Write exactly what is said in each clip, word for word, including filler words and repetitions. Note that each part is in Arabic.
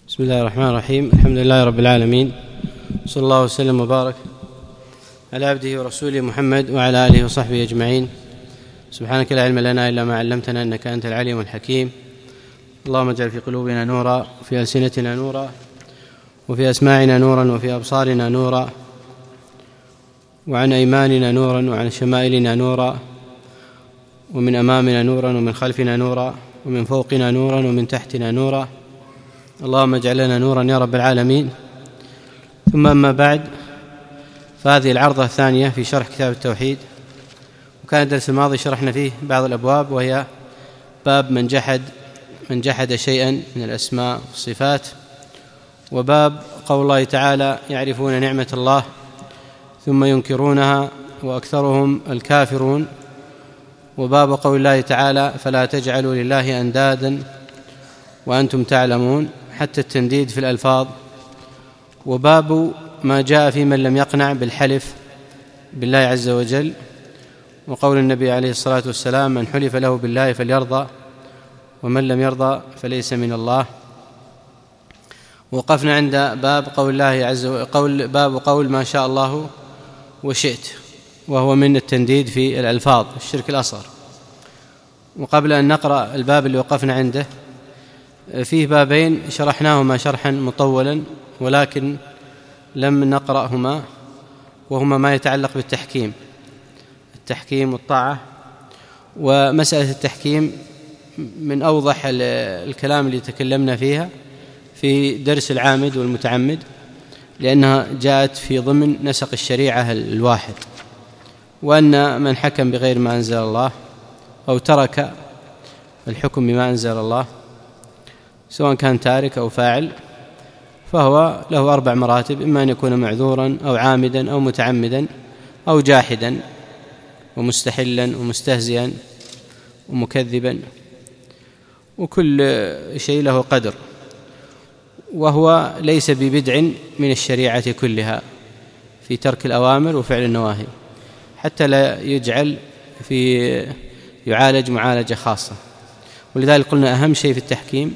بسم الله الرحمن الرحيم. الحمد لله رب العالمين، صلى الله وسلم وبارك على عبده ورسوله محمد وعلى آله وصحبه أجمعين. سبحانك لا علم لنا إلا ما علمتنا إنك أنت العليم الحكيم. اللهم اجعل في قلوبنا نورا وفي ألسنتنا نورا وفي أسماعنا نورا وفي أبصارنا نورا وعن أيماننا نورا وعن شمائلنا نورا ومن أمامنا نورا ومن خلفنا نورا ومن فوقنا نورا ومن تحتنا نورا. اللهم اجعل لنا نورا يا رب العالمين. ثم أما بعد، فهذه العرضة الثانية في شرح كتاب التوحيد، وكان الدرس الماضي شرحنا فيه بعض الأبواب، وهي باب من جحد من جحد شيئا من الأسماء والصفات، وباب قول الله تعالى يعرفون نعمة الله ثم ينكرونها وأكثرهم الكافرون، وباب قول الله تعالى فلا تجعلوا لله أندادا وأنتم تعلمون، حتى التنديد في الألفاظ، وباب ما جاء في من لم يقنع بالحلف بالله عز وجل، وقول النبي عليه الصلاة والسلام من حلف له بالله فليرضى ومن لم يرضى فليس من الله. وقفنا عند باب قول الله عز وجل قول باب قول ما شاء الله وشئت، وهو من التنديد في الألفاظ الشرك الأصغر. وقبل أن نقرأ الباب اللي وقفنا عنده، فيه بابين شرحناهما شرحا مطولا ولكن لم نقرأهما، وهما ما يتعلق بالتحكيم التحكيم والطاعة. ومسألة التحكيم من أوضح الكلام اللي تكلمنا فيها في درس العامد والمتعمد، لأنها جاءت في ضمن نسق الشريعة الواحد، وأن من حكم بغير ما أنزل الله أو ترك الحكم بما أنزل الله سواء كان تارك أو فاعل فهو له أربع مراتب، إما أن يكون معذورا أو عامدا أو متعمدا أو جاحدا ومستحلا ومستهزئا ومكذبا، وكل شيء له قدر، وهو ليس ببدع من الشريعة كلها في ترك الأوامر وفعل النواهي، حتى لا يجعل في يعالج معالجة خاصة. ولذلك قلنا أهم شيء في التحكيم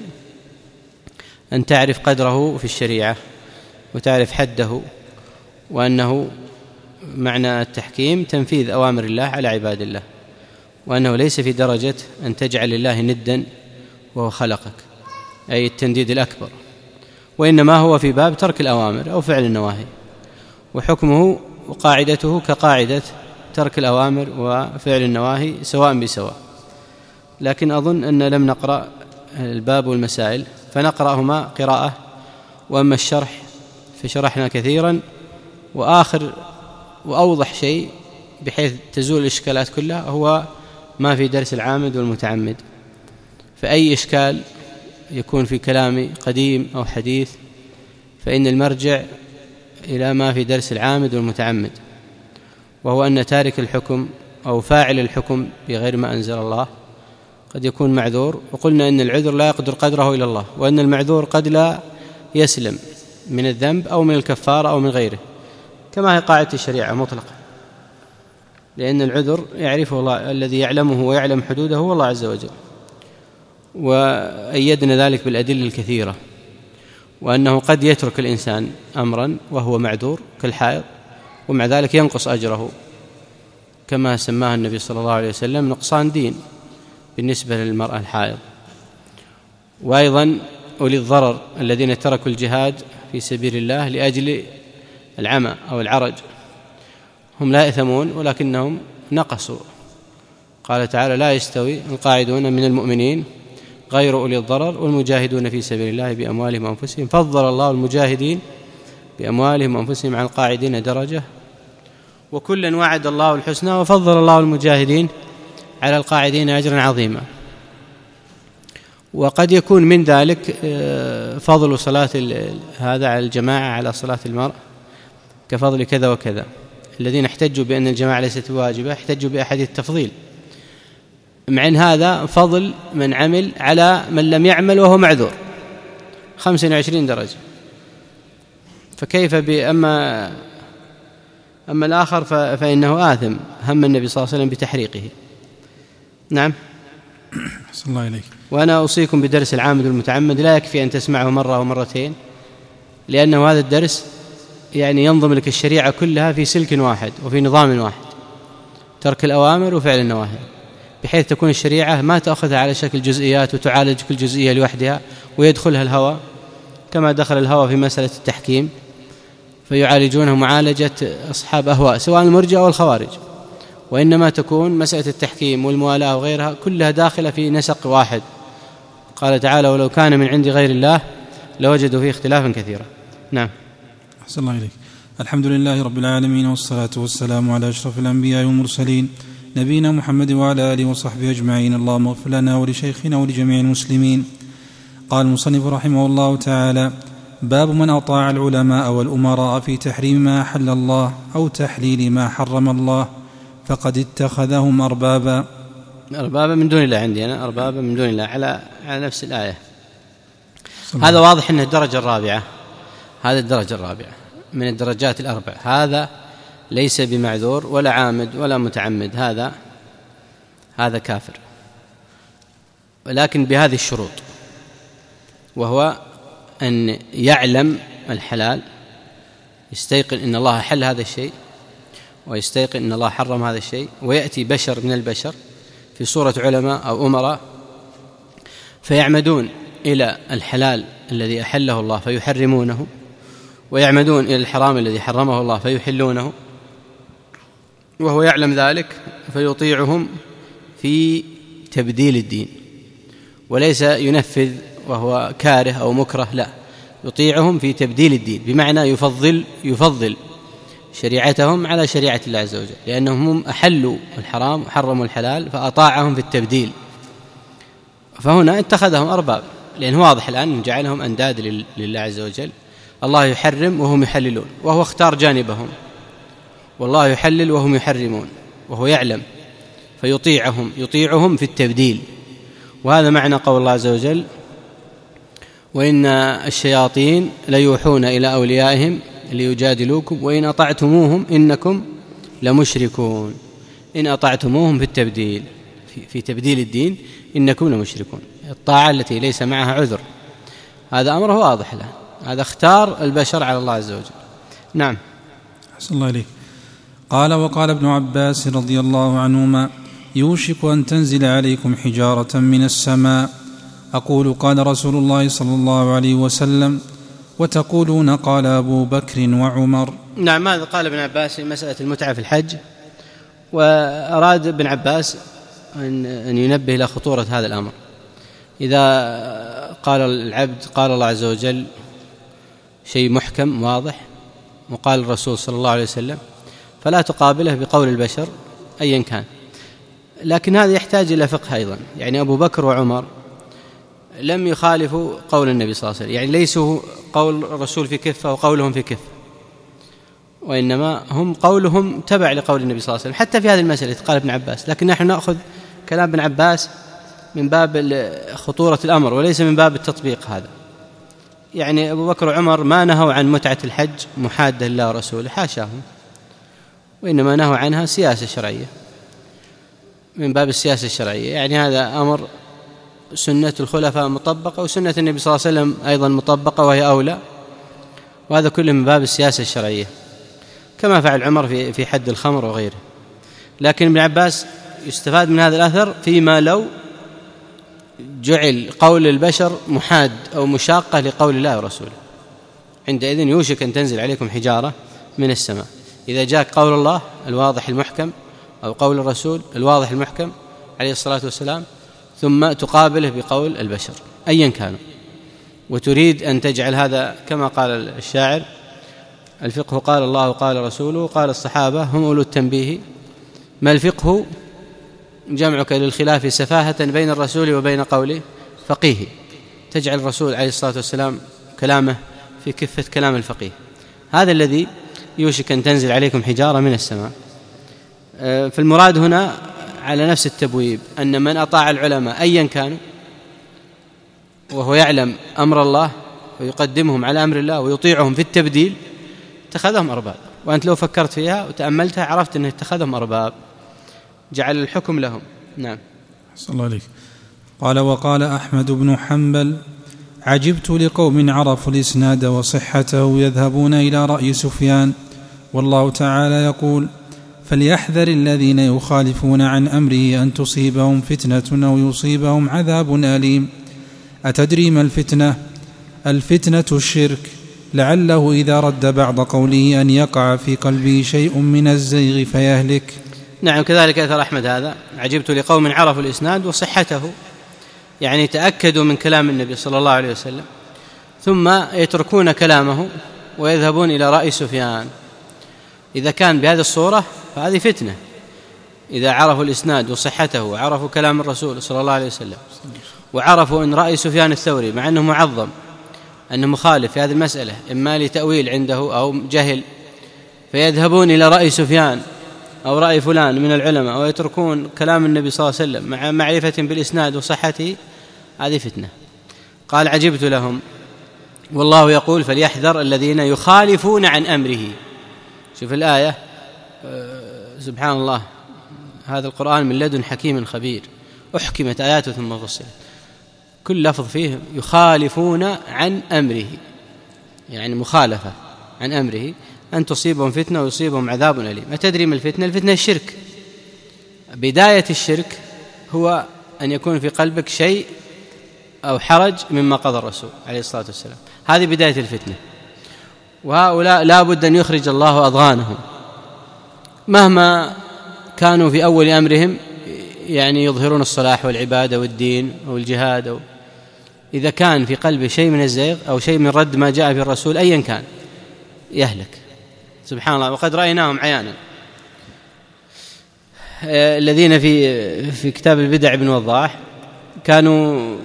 أن تعرف قدره في الشريعة وتعرف حده، وأنه معنى التحكيم تنفيذ أوامر الله على عباد الله، وأنه ليس في درجة أن تجعل لله ندا وهو خلقك، أي التنديد الأكبر، وإنما هو في باب ترك الأوامر أو فعل النواهي، وحكمه وقاعدته كقاعدة ترك الأوامر وفعل النواهي سواء بسواء. لكن أظن أن لم نقرأ الباب والمسائل، فنقرأهما قراءة، وأما الشرح فشرحنا كثيرا، وآخر وأوضح شيء بحيث تزول الإشكالات كلها هو ما في درس العامد والمتعمد. فأي إشكال يكون في كلامي قديم أو حديث فإن المرجع إلى ما في درس العامد والمتعمد، وهو أن تارك الحكم أو فاعل الحكم بغير ما أنزل الله قد يكون معذور، وقلنا أن العذر لا يقدر قدره إلى الله، وأن المعذور قد لا يسلم من الذنب أو من الكفارة أو من غيره، كما هي قاعدة الشريعة مطلقة، لأن العذر يعرفه الله، الذي يعلمه ويعلم حدوده هو الله عز وجل. وأيدنا ذلك بالأدلة الكثيرة، وأنه قد يترك الإنسان أمرا وهو معذور كالحائض، ومع ذلك ينقص أجره، كما سماه النبي صلى الله عليه وسلم نقصان دين بالنسبة للمرأة الحائض. وأيضا أولي الضرر الذين تركوا الجهاد في سبيل الله لأجل العمى أو العرج هم لا يأثمون ولكنهم نقصوا. قال تعالى لا يستوي القاعدون من المؤمنين غير أولي الضرر والمجاهدون في سبيل الله بأموالهم وأنفسهم، فضل الله المجاهدين بأموالهم وأنفسهم على القاعدين درجة، وكلا وعد الله الحسنى وفضل الله المجاهدين على القاعدين أجرا عظيما. وقد يكون من ذلك فضل صلاة هذا على الجماعة على صلاة المرء كفضل كذا وكذا. الذين احتجوا بأن الجماعة ليست واجبة احتجوا بأحاديث التفضيل، مع أن هذا فضل من عمل على من لم يعمل وهو معذور خمسة وعشرين درجة، فكيف بأما أما الآخر فإنه آثم، هم النبي صلى الله عليه وسلم بتحريقه. نعم. أحسن الله إليك. وأنا أوصيكم بدرس العامد والمتعمد، لا يكفي أن تسمعه مرة أو مرتين، لأنه هذا الدرس يعني ينظم لك الشريعة كلها في سلك واحد وفي نظام واحد، ترك الأوامر وفعل النواهي، بحيث تكون الشريعة ما تأخذها على شكل جزئيات وتعالج كل جزئية لوحدها ويدخلها الهوى كما دخل الهوى في مسألة التحكيم فيعالجونه معالجة أصحاب أهواء سواء المرجئة أو الخوارج، وإنما تكون مسألة التحكيم والموالاة وغيرها كلها داخلة في نسق واحد. قال تعالى: ولو كان من عند غير الله لوجدوا فيه اختلافا كثيرا. نعم. أحسن الله إليك. الحمد لله رب العالمين، والصلاة والسلام على أشرف الأنبياء والمرسلين نبينا محمد وعلى آله وصحبه أجمعين. اللهم اغفر لنا ولشيخنا ولجميع المسلمين. قال المصنف رحمه الله تعالى: باب من أطاع العلماء والأمراء في تحريم ما أحل الله أو تحليل ما حرم الله فقد اتخذهم أربابا. أربابا من دون الله، عندي أنا أربابا من دون الله على على نفس الآية. هذا واضح أنه الدرجة الرابعة، هذا الدرجة الرابعة من الدرجات الأربع، هذا ليس بمعذور ولا عامد ولا متعمد، هذا هذا كافر، ولكن بهذه الشروط، وهو أن يعلم الحلال، يستيقن أن الله حل هذا الشيء ويستيقن أن الله حرم هذا الشيء، ويأتي بشر من البشر في صورة علماء أو أمراء فيعمدون إلى الحلال الذي أحله الله فيحرمونه، ويعمدون إلى الحرام الذي حرمه الله فيحلونه، وهو يعلم ذلك فيطيعهم في تبديل الدين، وليس ينفذ وهو كاره أو مكره، لا، يطيعهم في تبديل الدين، بمعنى يفضل يفضل شريعتهم على شريعة الله عز وجل، لأنهم هم أحلوا الحرام وحرموا الحلال فأطاعهم في التبديل، فهنا اتخذهم أرباب، لأنه واضح الآن جعلهم أنداد لله عز وجل. الله يحرم وهم يحللون، وهو اختار جانبهم، والله يحلل وهم يحرمون، وهو يعلم فيطيعهم يطيعهم في التبديل. وهذا معنى قول الله عز وجل: وإن الشياطين ليوحون إلى أوليائهم ليجادلوكم وإن أطعتموهم إنكم لمشركون. إن أطعتموهم في التبديل، في تبديل الدين، إنكم لمشركون، الطاعة التي ليس معها عذر، هذا أمره واضح له، هذا اختار البشر على الله عز وجل. نعم. أحسن الله إليك. قال: وقال ابن عباس رضي الله عنهما: يوشك أن تنزل عليكم حجارة من السماء، أقول قال رسول الله صلى الله عليه وسلم، وتقولون قال أبو بكر وعمر. نعم، هذا قال ابن عباس في مسألة المتعة في الحج، وأراد ابن عباس أن ينبه إلى خطورة هذا الأمر. إذا قال العبد قال الله عز وجل شيء محكم واضح، وقال الرسول صلى الله عليه وسلم، فلا تقابله بقول البشر أيا كان، لكن هذا يحتاج إلى فقه أيضا. يعني أبو بكر وعمر لم يخالفوا قول النبي صلى الله عليه وسلم، يعني ليسوا قول الرسول في كفة وقولهم في كفة، وإنما هم قولهم تبع لقول النبي صلى الله عليه وسلم حتى في هذه المسألة قال ابن عباس، لكن نحن نأخذ كلام ابن عباس من باب خطورة الأمر وليس من باب التطبيق. هذا يعني أبو بكر وعمر ما نهوا عن متعة الحج محادة لله ورسوله، حاشاهم، وإنما نهوا عنها سياسة شرعية، من باب السياسة الشرعية، يعني هذا أمر سنة الخلفاء مطبقة وسنة النبي صلى الله عليه وسلم أيضا مطبقة وهي أولى، وهذا كله من باب السياسة الشرعية، كما فعل عمر في في حد الخمر وغيره. لكن ابن عباس يستفاد من هذا الأثر فيما لو جعل قول البشر محاد أو مشاقة لقول الله ورسوله، عندئذ يوشك أن تنزل عليكم حجارة من السماء. إذا جاء قول الله الواضح المحكم أو قول الرسول الواضح المحكم عليه الصلاة والسلام، ثم تقابله بقول البشر أيا كانوا، وتريد أن تجعل هذا كما قال الشاعر: الفقه قال الله قال رسوله قال الصحابة هم أولو التنبيه، ما الفقه جمعك للخلاف سفاهة بين الرسول وبين قول فقيه. تجعل الرسول عليه الصلاة والسلام كلامه في كفة كلام الفقيه، هذا الذي يوشك أن تنزل عليكم حجارة من السماء. فالمراد هنا على نفس التبويب، أن من أطاع العلماء أيا كانوا وهو يعلم أمر الله ويقدمهم على أمر الله ويطيعهم في التبديل اتخذهم أرباب. وأنت لو فكرت فيها وتأملتها عرفت أنه اتخذهم أرباب، جعل الحكم لهم. نعم. صلى الله عليك. قال: وقال أحمد بن حنبل: عجبت لقوم عرفوا الإسناد وصحته يذهبون إلى رأي سفيان، والله تعالى يقول: فليحذر الذين يخالفون عن أمره أن تصيبهم فتنة أو يصيبهم عذاب أليم. أتدري ما الفتنة؟ الفتنة الشرك، لعله إذا رد بعض قوله أن يقع في قلبه شيء من الزيغ فيهلك. نعم، كذلك أثر أحمد هذا: عجبت لقوم عرفوا الإسناد وصحته، يعني تأكدوا من كلام النبي صلى الله عليه وسلم ثم يتركون كلامه ويذهبون إلى رأي سفيان. إذا كان بهذه الصورة فهذه فتنة. إذا عرفوا الإسناد وصحته وعرفوا كلام الرسول صلى الله عليه وسلم وعرفوا أن رأي سفيان الثوري مع أنه معظم أنه مخالف في هذه المسألة إما لتأويل عنده أو جهل، فيذهبون إلى رأي سفيان أو رأي فلان من العلماء ويتركون كلام النبي صلى الله عليه وسلم مع معرفة بالإسناد وصحته، هذه فتنة. قال: عجبت لهم، والله يقول: فليحذر الذين يخالفون عن أمره. شوف الآية، سبحان الله، هذا القرآن من لدن حكيم خبير، أحكمت آياته ثم فصلت، كل لفظ فيه يخالفون عن أمره، يعني مخالفة عن أمره أن تصيبهم فتنة ويصيبهم عذاب أليم. أتدري ما الفتنة؟ الفتنة الشرك. بداية الشرك هو أن يكون في قلبك شيء أو حرج مما قضى الرسول عليه الصلاة والسلام، هذه بداية الفتنة. وهؤلاء لا بد أن يخرج الله أضغانهم مهما كانوا في أول أمرهم، يعني يظهرون الصلاح والعبادة والدين أو الجهاد، أو إذا كان في قلبه شيء من الزيغ أو شيء من رد ما جاء في الرسول أيا كان يهلك. سبحان الله، وقد رأيناهم عيانا. الذين في في كتاب البدع ابن وضاح كانوا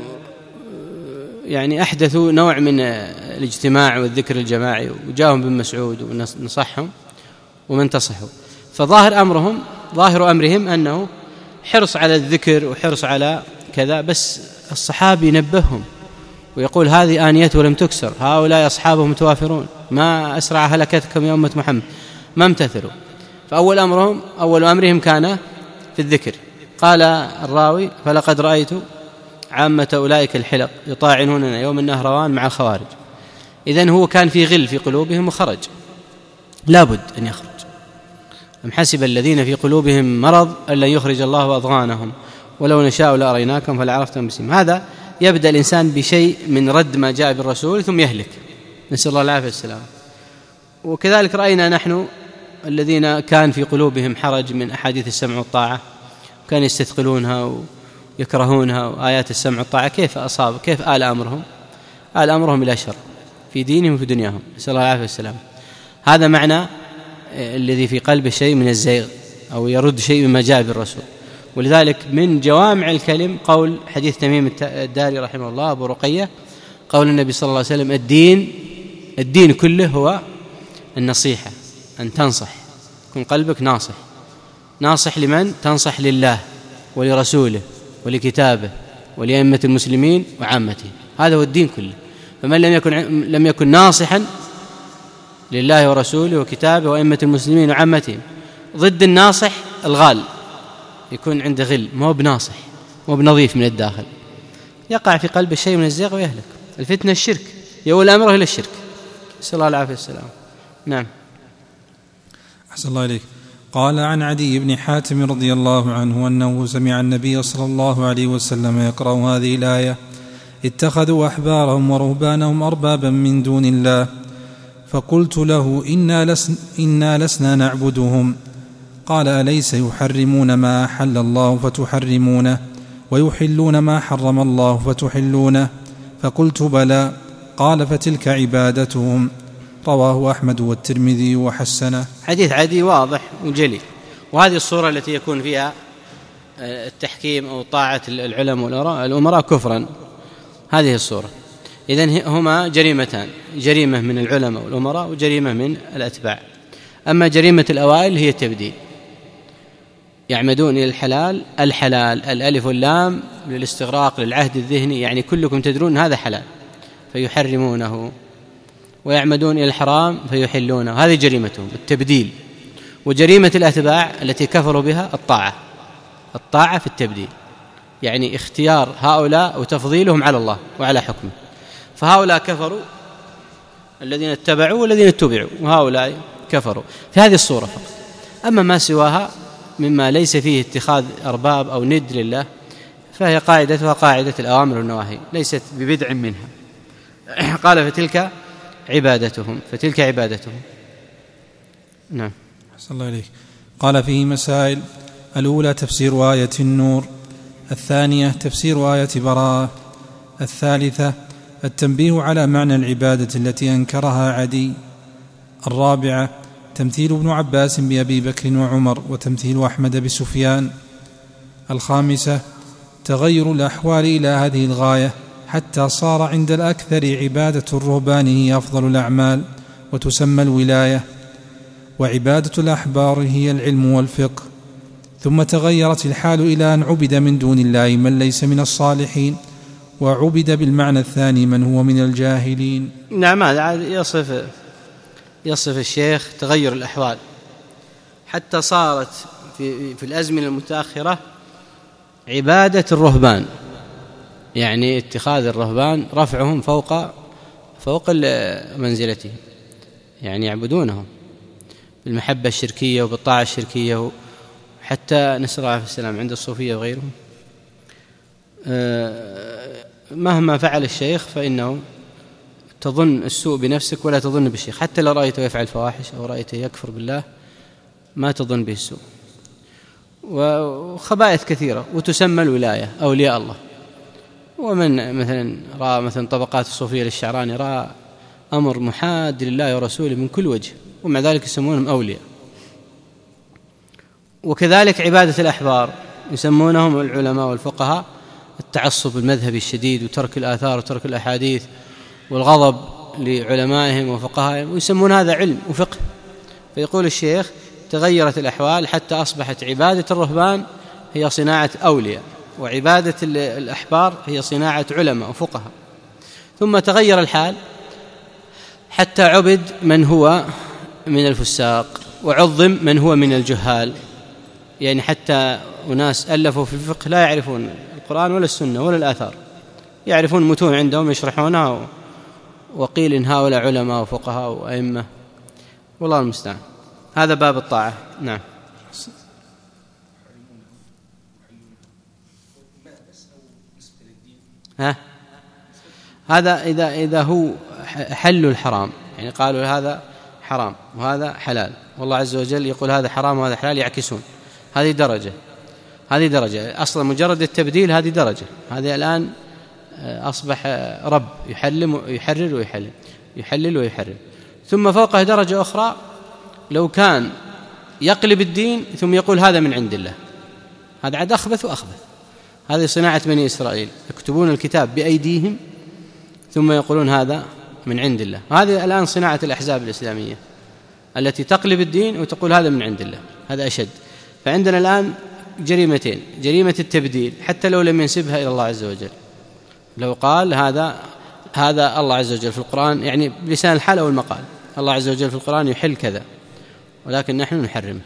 يعني أحدثوا نوع من الاجتماع والذكر الجماعي، وجاءهم بن مسعود ونصحهم ومن تصحوا، فظاهر أمرهم ظاهر أمرهم أنه حرص على الذكر وحرص على كذا، بس الصحابي نبههم ويقول: هذه آنية ولم تكسر، هؤلاء أصحابهم متوافرون، ما أسرع هلكتكم يا أمة محمد، ما امتثلوا. فأول أمرهم أول أمرهم كان في الذكر. قال الراوي: فلقد رأيت عامة أولئك الحلق يطاعنوننا يوم النهروان مع الخوارج. إذن هو كان في غل في قلوبهم وخرج، لابد أن يخرج. أم حسب الذين في قلوبهم مرض أن لن يخرج الله أضغانهم ولو نشاء لأريناكم فلعرفتم بسيماهم. هذا يبدأ الإنسان بشيء من رد ما جاء بالرسول ثم يهلك، نسأل الله العافية والسلام. وكذلك رأينا نحن الذين كان في قلوبهم حرج من أحاديث السمع والطاعة، كانوا يستثقلونها ويكرهونها، وآيات السمع والطاعة كيف أصاب كيف آل أمرهم آل أمرهم إلى شر في دينهم وفي دنياهم، نسأل الله العافية والسلام. هذا معنى الذي في قلبه شيء من الزيغ أو يرد شيء مما جاء بالرسول. ولذلك من جوامع الكلم قول حديث تميم الداري رحمه الله أبو رقية، قول النبي صلى الله عليه وسلم: الدين الدين كله هو النصيحة، أن تنصح، يكون قلبك ناصح. ناصح لمن؟ تنصح لله ولرسوله ولكتابه ولأئمة المسلمين وعامته، هذا هو الدين كله. فمن لم يكن لم يكن ناصحا لله ورسوله وكتابه وأئمة المسلمين وعامتهم، ضد الناصح الغال، يكون عنده غل، ما هو بناصح، ما هو بنظيف من الداخل، يقع في قلب الشيء من الزيغ ويهلك. الفتنة الشرك، يولى أمره إلى الشرك، نسأل الله العافية والسلام. نعم. أحسن الله إليك. قال: عن عدي بن حاتم رضي الله عنه أنه سمع النبي صلى الله عليه وسلم يقرأ هذه الآية: اتخذوا أحبارهم ورهبانهم أربابا من دون الله. فقلت له: إنا, لسن إنا لسنا نعبدهم. قال: أليس يحرمون ما أحل الله فتحرمونه ويحلون ما حرم الله فتحلونه؟ فقلت: بلى. قال: فتلك عبادتهم. رواه أحمد والترمذي وحسنه. حديث عدي واضح وجلي، وهذه الصورة التي يكون فيها التحكيم أو طاعة العلماء والأمراء كفرا، هذه الصورة. إذن هما جريمتان: جريمة من العلماء والأمراء وجريمة من الأتباع. أما جريمة الأوائل هي التبديل، يعمدون إلى الحلال الحلال، الألف واللام للاستغراق للعهد الذهني، يعني كلكم تدرون هذا حلال فيحرمونه، ويعمدون إلى الحرام فيحلونه، هذه جريمتهم التبديل. وجريمة الأتباع التي كفروا بها الطاعة، الطاعة في التبديل، يعني اختيار هؤلاء وتفضيلهم على الله وعلى حكمه. فهؤلاء كفروا الذين اتبعوا والذين اتبعوا، وهؤلاء كفروا في هذه الصورة فقط. أما ما سواها مما ليس فيه اتخاذ أرباب أو ند لله فهي قاعدتها قاعدة الأوامر والنواهي، ليست ببدع منها. قال فتلك عبادتهم، فتلك عبادتهم. نعم. أحسن الله إليك. قال فيه مسائل: الأولى تفسير آية النور، الثانية تفسير آية براءة، الثالثة التنبيه على معنى العبادة التي أنكرها عدي، الرابعة تمثيل ابن عباس بأبي بكر وعمر وتمثيل أحمد بسفيان، الخامسة تغير الأحوال إلى هذه الغاية حتى صار عند الأكثر عبادة الرهبان هي أفضل الأعمال وتسمى الولاية، وعبادة الأحبار هي العلم والفقه. ثم تغيرت الحال إلى أن عبد من دون الله من ليس من الصالحين، وعبد بالمعنى الثاني من هو من الجاهلين. نعم، هذا يصف يصف الشيخ تغير الأحوال حتى صارت في, في الأزمنة المتأخرة عبادة الرهبان، يعني اتخاذ الرهبان رفعهم فوق فوق منزلتهم، يعني يعبدونهم بالمحبة الشركية وبالطاعة الشركية، حتى نسأل الله السلام عند الصوفية وغيرهم. مهما فعل الشيخ فإنه تظن السوء بنفسك ولا تظن بالشيخ، حتى لو رأيته يفعل فواحش أو رأيته يكفر بالله ما تظن به السوء. وخبائث كثيرة، وتسمى الولاية أولياء الله. ومن مثلا رأى مثلا طبقات الصوفية للشعراني رأى أمر محاد لله ورسوله من كل وجه، ومع ذلك يسمونهم أولياء. وكذلك عبادة الأحبار يسمونهم العلماء والفقهاء التعصب المذهبي الشديد وترك الآثار وترك الأحاديث والغضب لعلمائهم وفقهائهم، ويسمون هذا علم وفقه. فيقول الشيخ تغيرت الأحوال حتى أصبحت عبادة الرهبان هي صناعة أولياء، وعبادة الأحبار هي صناعة علماء وفقهاء. ثم تغير الحال حتى عبد من هو من الفساق وعظم من هو من الجهال، يعني حتى أناس ألفوا في الفقه لا يعرفون القرآن ولا السنة ولا الآثار، يعرفون متون عندهم يشرحونها، وقيل إن هؤلاء علماء وفقهاء وأئمة، والله المستعان. هذا باب الطاعة. نعم. ها هذا إذا إذا هو حل الحرام، يعني قالوا هذا حرام وهذا حلال، والله عز وجل يقول هذا حرام وهذا حلال، يعكسون. هذه درجة هذه درجة أصلا مجرد التبديل، هذه درجة. هذه الآن أصبح رب يحلم يحرر ويحلل يحلل ويحرر. ثم فوقه درجة أخرى لو كان يقلب الدين ثم يقول هذا من عند الله، هذا عاد أخبث وأخبث. هذه صناعة بني إسرائيل، يكتبون الكتاب بأيديهم ثم يقولون هذا من عند الله. هذه الآن صناعة الأحزاب الإسلامية التي تقلب الدين وتقول هذا من عند الله، هذا أشد. فعندنا الآن جريمتين: جريمة التبديل حتى لو لم ينسبها إلى الله عز وجل، لو قال هذا هذا الله عز وجل في القرآن، يعني بلسان الحال أو المقال، الله عز وجل في القرآن يحل كذا ولكن نحن نحرمه،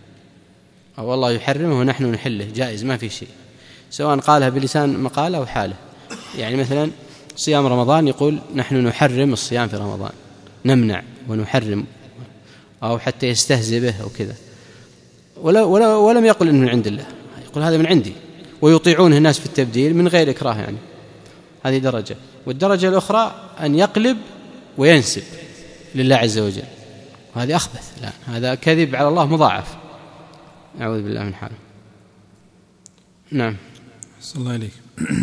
أو الله يحرمه ونحن نحله، جائز ما في شيء، سواء قالها بلسان مقال أو حاله. يعني مثلا صيام رمضان يقول نحن نحرم الصيام في رمضان، نمنع ونحرم، أو حتى يستهزئ به أو كذا، ولا ولا ولم يقل إنه من عند الله، يقول هذا من عندي، ويطيعونه الناس في التبديل من غير إكراه. يعني هذه درجة. والدرجة الأخرى أن يقلب وينسب لله عز وجل، وهذه أخبث، لا هذا كذب على الله مضاعف، أعوذ بالله من حاله. نعم. صلى الله عليك.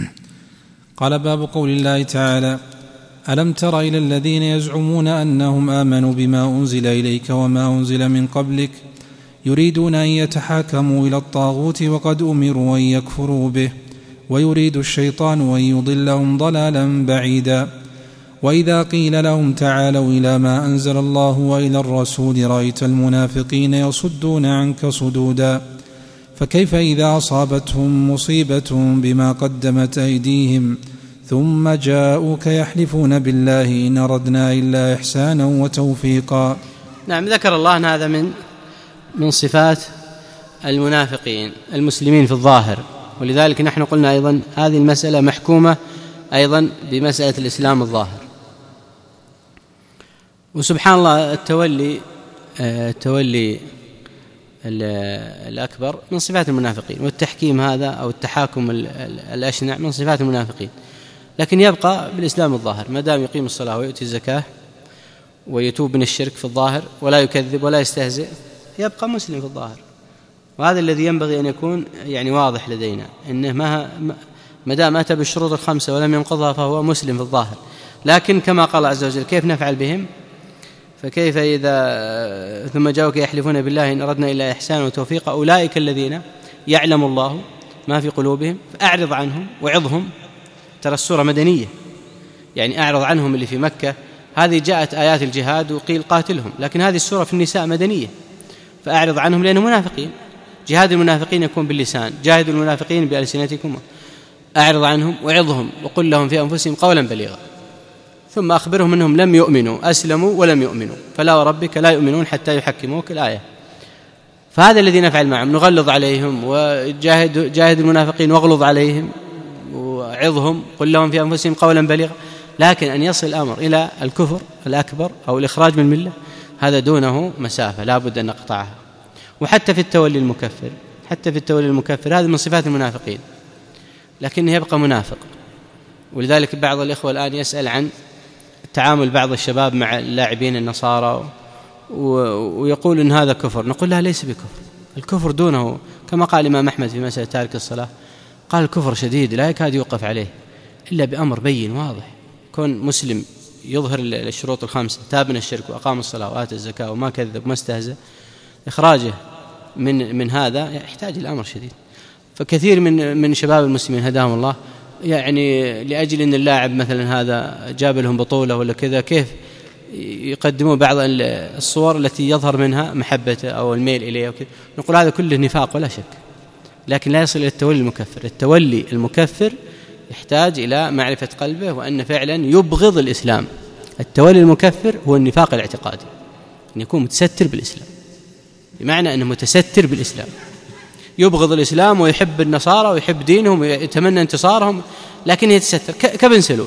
قال باب قول الله تعالى: ألم تر إلى الذين يزعمون أنهم آمنوا بما أنزل إليك وما أنزل من قبلك يريدون أن يتحاكموا إلى الطاغوت وقد أمروا أن يكفروا به ويريد الشيطان أن يضلهم ضلالا بعيدا. وإذا قيل لهم تعالوا إلى ما أنزل الله وإلى الرسول رأيت المنافقين يصدون عنك صدودا. فكيف إذا أصابتهم مصيبة بما قدمت أيديهم ثم جاءوك يحلفون بالله إن أردنا إلا إحسانا وتوفيقا. نعم. ذكر الله أن هذا من من صفات المنافقين المسلمين في الظاهر ولذلك نحن قلنا أيضا هذه المسألة محكومة أيضا بمسألة الإسلام الظاهر. وسبحان الله التولي التولي الأكبر من صفات المنافقين، والتحكيم هذا أو التحاكم الأشنع من صفات المنافقين، لكن يبقى بالإسلام الظاهر ما دام يقيم الصلاة ويؤتي الزكاة ويتوب من الشرك في الظاهر ولا يكذب ولا يستهزئ، يبقى مسلم في الظاهر. وهذا الذي ينبغي أن يكون يعني واضح لدينا، إنه ما دام أتى بالشروط الخمسة ولم ينقضها فهو مسلم في الظاهر. لكن كما قال عز وجل كيف نفعل بهم؟ فكيف إذا ثم جاءوك يحلفون بالله إن أردنا إلا إحسانا وتوفيقا أولئك الذين يعلم الله ما في قلوبهم فأعرض عنهم وعظهم. ترى السورة مدنية، يعني أعرض عنهم اللي في مكة هذه جاءت آيات الجهاد وقيل قاتلهم، لكن هذه السورة في النساء مدنية، فأعرض عنهم لأنهم منافقين. جهاد المنافقين يكون باللسان، جاهدوا المنافقين بألسنتكم. أعرض عنهم وعظهم وقل لهم في أنفسهم قولا بليغا ثم أخبرهم أنهم لم يؤمنوا، أسلموا ولم يؤمنوا، فلا وربك لا يؤمنون حتى يحكموك الآية. فهذا الذي نفعل معهم، نغلظ عليهم وجاهد جاهد المنافقين واغلظ عليهم وعظهم قل لهم في أنفسهم قولا بليغا. لكن أن يصل الأمر إلى الكفر الأكبر أو الإخراج من الملة هذا دونه مسافة لا بد أن نقطعها. وحتى في التولي المكفر، حتى في التولي المكفر هذا من صفات المنافقين، لكنه يبقى منافق. ولذلك بعض الإخوة الآن يسأل عن تعامل بعض الشباب مع اللاعبين النصارى ويقول إن هذا كفر. نقول له ليس بكفر، الكفر دونه، كما قال الإمام أحمد في مسألة تارك الصلاة، قال الكفر شديد لا يكاد يوقف عليه إلا بأمر بين واضح. كون مسلم يظهر الشروط الخمسة، تاب من الشرك وأقام الصلاة وآتى الزكاة وما كذب وما استهزأ، إخراجه من من هذا يحتاج إلى أمر شديد. فكثير من من شباب المسلمين هداهم الله يعني لأجل أن اللاعب مثلا هذا جاب لهم بطولة ولا كذا، كيف يقدمون بعض الصور التي يظهر منها محبته أو الميل إليه وكذا. نقول هذا كله نفاق ولا شك، لكن لا يصل إلى التولي المكفر. التولي المكفر يحتاج إلى معرفة قلبه وأن فعلا يبغض الإسلام. التولي المكفر هو النفاق الاعتقادي، أن يكون متستر بالإسلام، بمعنى أنه متستر بالإسلام، يبغض الإسلام ويحب النصارى ويحب دينهم ويتمنى انتصارهم، لكن يتستر كابن سلول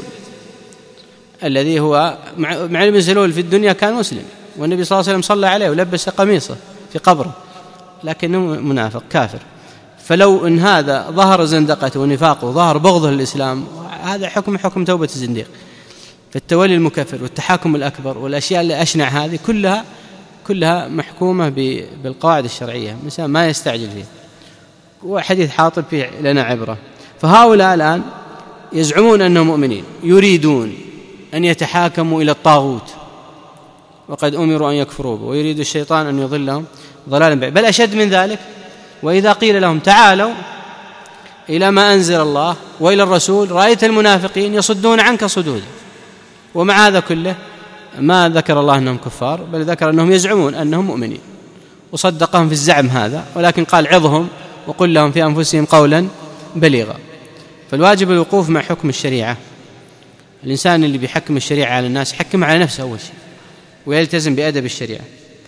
الذي هو مع ابن سلول في الدنيا كان مسلم، والنبي صلى الله عليه وسلم صلى عليه ولبس قميصه في قبره، لكنه منافق كافر. فلو ان هذا ظهر زندقته ونفاقه وظهر بغضه للإسلام، هذا حكم حكم توبة الزنديق. فالتولي المكفر والتحاكم الأكبر والأشياء اللي أشنع هذه كلها كلها محكومة بالقواعد الشرعية، مثلا ما يستعجل فيه. وحديث حاطب فيه لنا عبرة. فهؤلاء الآن يزعمون أنهم مؤمنين، يريدون أن يتحاكموا إلى الطاغوت وقد أمروا أن يكفروا به، ويريد الشيطان أن يضلهم ضلالا بعيدا. بل أشد من ذلك، وإذا قيل لهم تعالوا إلى ما أنزل الله وإلى الرسول رأيت المنافقين يصدون عنك صدودا. ومع هذا كله ما ذكر الله أنهم كفار، بل ذكر أنهم يزعمون أنهم مؤمنين، وصدقهم في الزعم هذا، ولكن قال عظهم وقل لهم في أنفسهم قولا بليغا. فالواجب الوقوف مع حكم الشريعة. الإنسان اللي بيحكم الشريعة على الناس يحكم على نفسه أول شيء، ويلتزم بأدب الشريعة.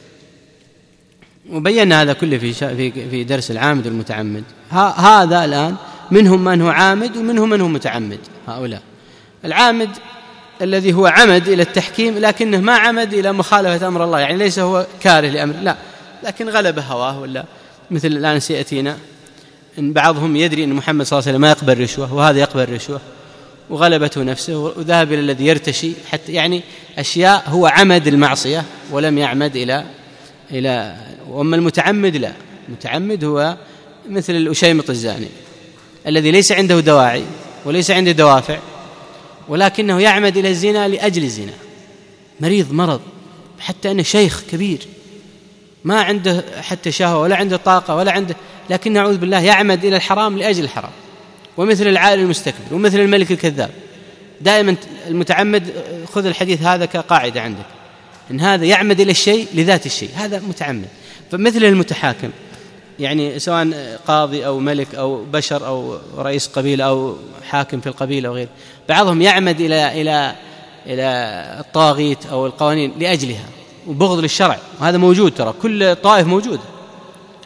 وبينا هذا كله في في درس العامد والمتعمد. هذا الآن منهم من هو عامد ومنهم من هو متعمد. هؤلاء العامد الذي هو عمد إلى التحكيم، لكنه ما عمد إلى مخالفة أمر الله، يعني ليس هو كاره لأمر، لا، لكن غلب هواه. ولا مثل الآن سيأتينا إن بعضهم يدري أن محمد صلى الله عليه وسلم ما يقبل رشوة وهذا يقبل رشوة، وغلبته نفسه وذهب إلى الذي يرتشي، حتى يعني أشياء هو عمد المعصية ولم يعمد إلى إلى وأما المتعمد لا، المتعمد هو مثل الأشيمط الزاني الذي ليس عنده دواعي وليس عنده دوافع، ولكنه يعمد إلى الزنا لأجل الزنا، مريض مرض، حتى أنه شيخ كبير ما عنده حتى شهوة ولا عنده طاقة ولا عنده، لكن نعوذ بالله يعمد إلى الحرام لأجل الحرام. ومثل العائل المستكبر ومثل الملك الكذاب. دائما المتعمد، خذ الحديث هذا كقاعدة عندك، إن هذا يعمد إلى الشيء لذات الشيء، هذا متعمد. فمثل المتحاكم، يعني سواء قاضي أو ملك أو بشر أو رئيس قبيلة أو حاكم في القبيلة وغيره، بعضهم يعمد إلى إلى إلى الطاغيت أو القوانين لأجلها وبغض للشرع، وهذا موجود، ترى كل طائف موجود.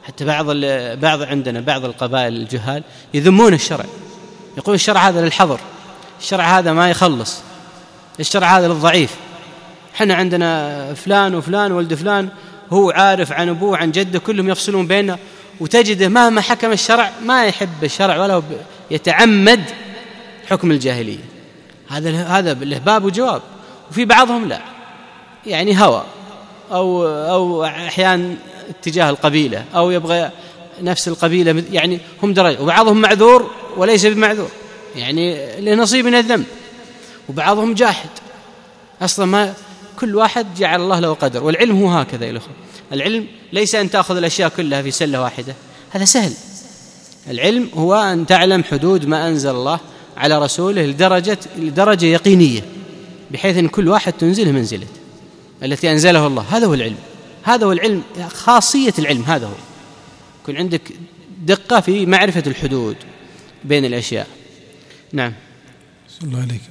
حتى بعض بعض عندنا بعض القبائل الجهال يذمون الشرع، يقول الشرع هذا للحظر، الشرع هذا ما يخلص، الشرع هذا للضعيف. احنا عندنا فلان وفلان ولد فلان هو عارف عن أبوه عن جده كلهم يفصلون بيننا، وتجده مهما حكم الشرع ما يحب الشرع ولا يتعمد حكم الجاهلية. هذا هذا له باب وجواب. وفي بعضهم لا، يعني هوى أو أو أحيانا اتجاه القبيلة أو يبغى نفس القبيلة، يعني هم درجة. وبعضهم معذور وليس بمعذور، يعني له نصيب من الذنب. وبعضهم جاحد أصلا، ما كل واحد جعل الله له قدر. والعلم هو هكذا يا الأخوة، العلم ليس أن تأخذ الأشياء كلها في سلة واحدة، هذا سهل. العلم هو أن تعلم حدود ما أنزل الله على رسوله لدرجة لدرجة يقينية، بحيث أن كل واحد تنزله منزلته التي أنزله الله. هذا هو العلم، هذا هو العلم، خاصية العلم هذا هو، يكون عندك دقة في معرفة الحدود بين الأشياء. نعم. صلى الله عليك.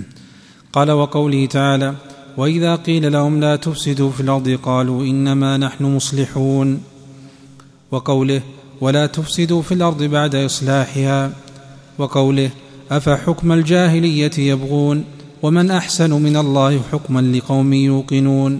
قال: وقوله تعالى: وإذا قيل لهم لا تفسدوا في الأرض قالوا إنما نحن مصلحون. وقوله: ولا تفسدوا في الأرض بعد إصلاحها. وقوله: أفحكم الجاهلية يبغون ومن أحسن من الله حكما لقوم يوقنون.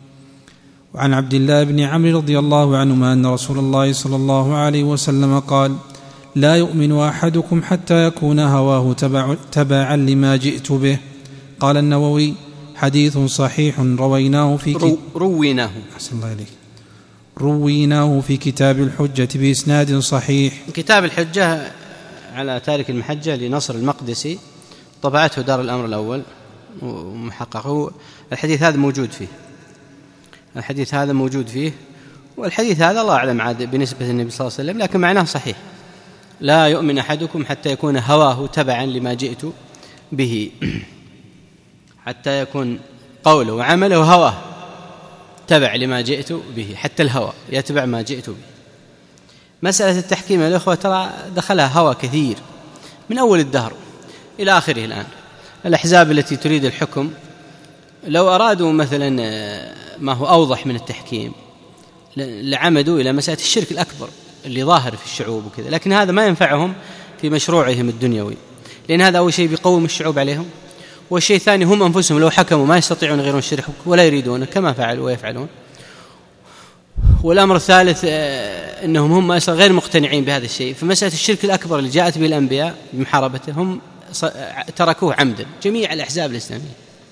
وعن عبد الله بن عمرو رضي الله عنهما أن رسول الله صلى الله عليه وسلم قال: لا يؤمن أحدكم حتى يكون هواه تبع تبعا لما جئت به. قال النووي: حديث صحيح رويناه في رو رويناه أحسن الله إليك رويناه في كتاب الحجة بإسناد صحيح. كتاب الحجة على تارك المحجة لنصر المقدسي، طبعته دار الأمر الأول ومحققه. الحديث هذا موجود فيه، الحديث هذا موجود فيه والحديث هذا الله أعلم عاد بنسبة النبي صلى الله عليه وسلم، لكن معناه صحيح. لا يؤمن أحدكم حتى يكون هواه تبعا لما جئت به، حتى يكون قوله وعمله وهواه تبع لما جئت به، حتى الهوى يتبع ما جئت به. مسألة التحكيم يا الأخوة ترى دخلها هوى كثير من أول الدهر إلى آخره. الآن الأحزاب التي تريد الحكم لو أرادوا مثلا ما هو أوضح من التحكيم لعمدوا إلى مسألة الشرك الأكبر اللي ظاهر في الشعوب وكذا، لكن هذا ما ينفعهم في مشروعهم الدنيوي، لأن هذا أول شيء بيقوم الشعوب عليهم، والشيء الثاني هم أنفسهم لو حكموا ما يستطيعون غيرون الشرك ولا يريدونه كما فعلوا ويفعلون. والأمر الثالث أنهم هم غير مقتنعين بهذا الشيء، فمسألة الشرك الأكبر اللي جاءت به الأنبياء بمحاربته هم تركوه عمدا جميع الأحزاب الإسلامية،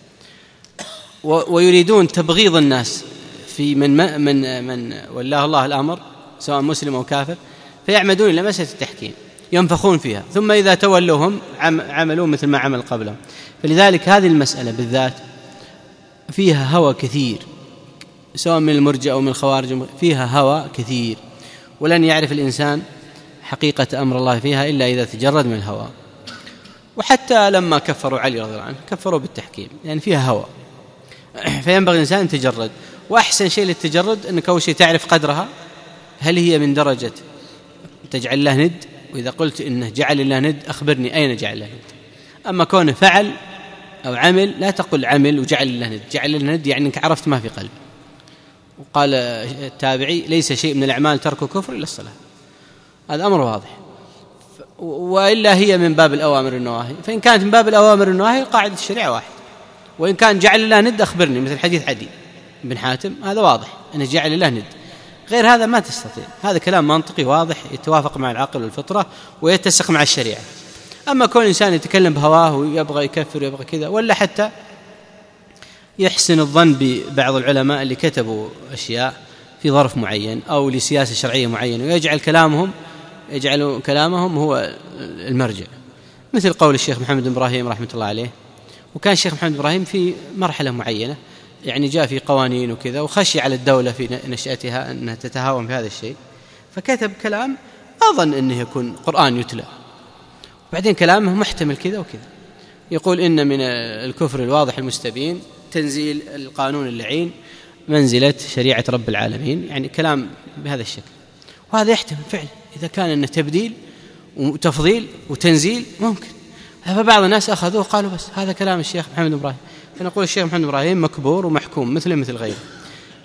ويريدون تبغيض الناس في من من من والله الله الأمر سواء مسلم أو كافر، فيعمدون إلى مسألة التحكيم ينفخون فيها، ثم إذا تولوهم عملوا مثل ما عمل قبلهم. فلذلك هذه المسألة بالذات فيها هوى كثير، سواء من المرجئة أو من الخوارج، فيها هوى كثير، ولن يعرف الإنسان حقيقة أمر الله فيها إلا إذا تجرد من الهوى. وحتى لما كفروا علي رضي الله عنه كفروا بالتحكيم، يعني فيها هوى، فينبغي الإنسان أن يتجرد. وأحسن شيء للتجرد أنك أول شيء تعرف قدرها، هل هي من درجة تجعل الله ند؟ وإذا قلت إنه جعل الله ند أخبرني أين جعل الله ند. أما كونه فعل أو عمل لا تقل عمل وجعل الله ند، جعل الله ند يعني أنك عرفت ما في قلبه. وقال التابعي: ليس شيء من الأعمال ترك كفر إلا الصلاة. هذا أمر واضح. وإلا هي من باب الأوامر والنواهي، فإن كانت من باب الأوامر والنواهي قاعدة الشريعة واحد. وإن كان جعل الله ند أخبرني، مثل حديث عدي بن حاتم، هذا واضح أنه جعل الله ند. غير هذا ما تستطيع، هذا كلام منطقي واضح يتوافق مع العقل والفطرة ويتسق مع الشريعة. أما كون إنسان يتكلم بهواه ويبغى يكفر ويبغى كذا، ولا حتى يحسن الظن ببعض العلماء اللي كتبوا أشياء في ظرف معين أو لسياسة شرعية معينة ويجعل كلامهم يجعل كلامهم هو المرجع، مثل قول الشيخ محمد بن إبراهيم رحمة الله عليه. وكان الشيخ محمد بن إبراهيم في مرحلة معينة يعني جاء في قوانين وكذا، وخشي على الدولة في نشأتها أنها تتهاون في هذا الشيء، فكتب كلام أظن أنه يكون قرآن يتلى، بعدين كلامه محتمل كذا وكذا، يقول إن من الكفر الواضح المستبين تنزيل القانون اللعين منزلة شريعة رب العالمين، يعني كلام بهذا الشكل. وهذا يحتمل فعلا إذا كان أنه تبديل وتفضيل وتنزيل ممكن، فبعض الناس أخذوه قالوا بس هذا كلام الشيخ محمد بن إبراهيم، فنقول الشيخ محمد بن إبراهيم مكبور ومحكوم مثل مثل غيره.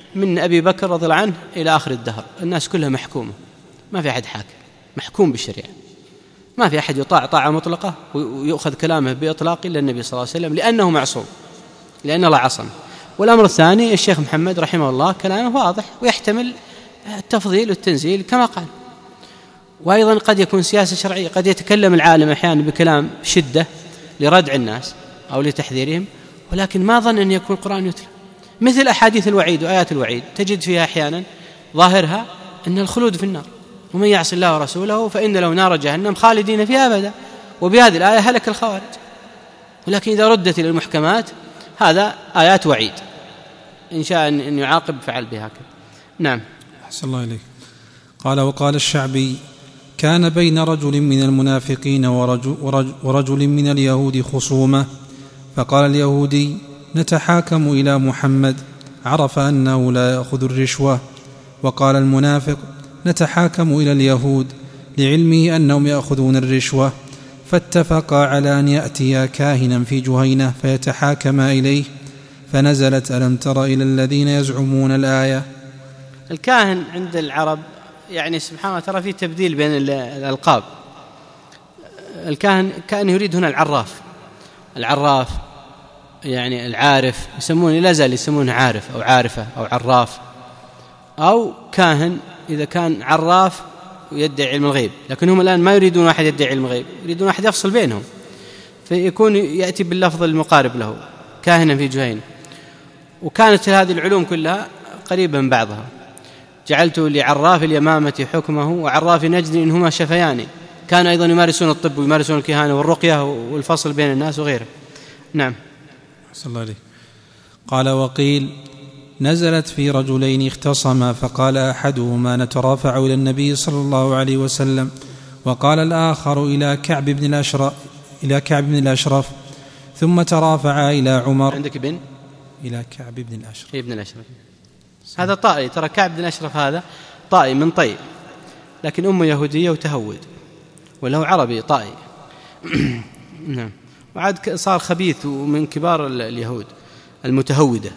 من أبي بكر رضي الله عنه إلى آخر الدهر الناس كلها محكومة، ما في أحد حاكم، محكوم بالشريعة، ما في أحد يطاع طاعة مطلقة ويؤخذ كلامه بإطلاق إلا النبي صلى الله عليه وسلم، لأنه معصوم، لأن الله عصم. والأمر الثاني الشيخ محمد رحمه الله كلامه واضح ويحتمل التفضيل والتنزيل كما قال. وأيضا قد يكون سياسة شرعية، قد يتكلم العالم أحيانا بكلام شدة لردع الناس أو لتحذيرهم، ولكن ما ظن أن يكون القرآن يتلى، مثل أحاديث الوعيد وآيات الوعيد تجد فيها أحيانا ظاهرها أن الخلود في النار، ومن يعص الله ورسوله فإن له نار جهنم خالدين فيها أبدا، وبهذه الآية هلك الخوارج. ولكن إذا ردت إلى المحكمات هذا آيات وعيد، إن شاء أن يعاقب فعل بها هكذا. نعم. أحسن الله إليك. قال وقال الشعبي: كان بين رجل من المنافقين ورجل, ورجل, ورجل من اليهود خصومة، فقال اليهودي: نتحاكم إلى محمد، عرف أنه لا يأخذ الرشوة. وقال المنافق: نتحاكم إلى اليهود، لعلمه أنهم يأخذون الرشوة. فاتفقا على أن يأتيا كاهنا في جهينة فيتحاكما إليه، فنزلت: ألم تر إلى الذين يزعمون الآية. الكاهن عند العرب يعني سبحان الله ترى في تبديل بين الألقاب. الكاهن كان يريد هنا العراف، العراف يعني العارف، يسمونه لا زال يسمونه عارف أو عارفة أو عراف أو كاهن إذا كان عراف ويدعي علم الغيب، لكن هم الآن ما يريدون واحد يدعي علم الغيب، يريدون واحد يفصل بينهم، فيكون يأتي باللفظ المقارب له كاهنا في جهينة. وكانت هذه العلوم كلها قريبة من بعضها. جعلت لعراف اليمامة حكمه وعراف نجد إنهما شفيان، كانوا أيضا يمارسون الطب ويمارسون الكهانة والرقية والفصل بين الناس وغيره. نعم. صلى الله عليه. قال وقيل: نزلت في رجلين اختصما، فقال أحدهما: نترافع إلى النبي صلى الله عليه وسلم، وقال الآخر: إلى كعب بن الأشرف إلى كعب بن الأشرف ثم ترافعا إلى عمر. عندك بن إلى كعب بن الأشرف. ابن الأشرف هذا طائي، ترى كعب بن الأشرف هذا طائي من طي، لكن أمه يهودية وتهود، وله عربي طائي. نعم. وعاد صار خبيث ومن كبار اليهود المتهودة،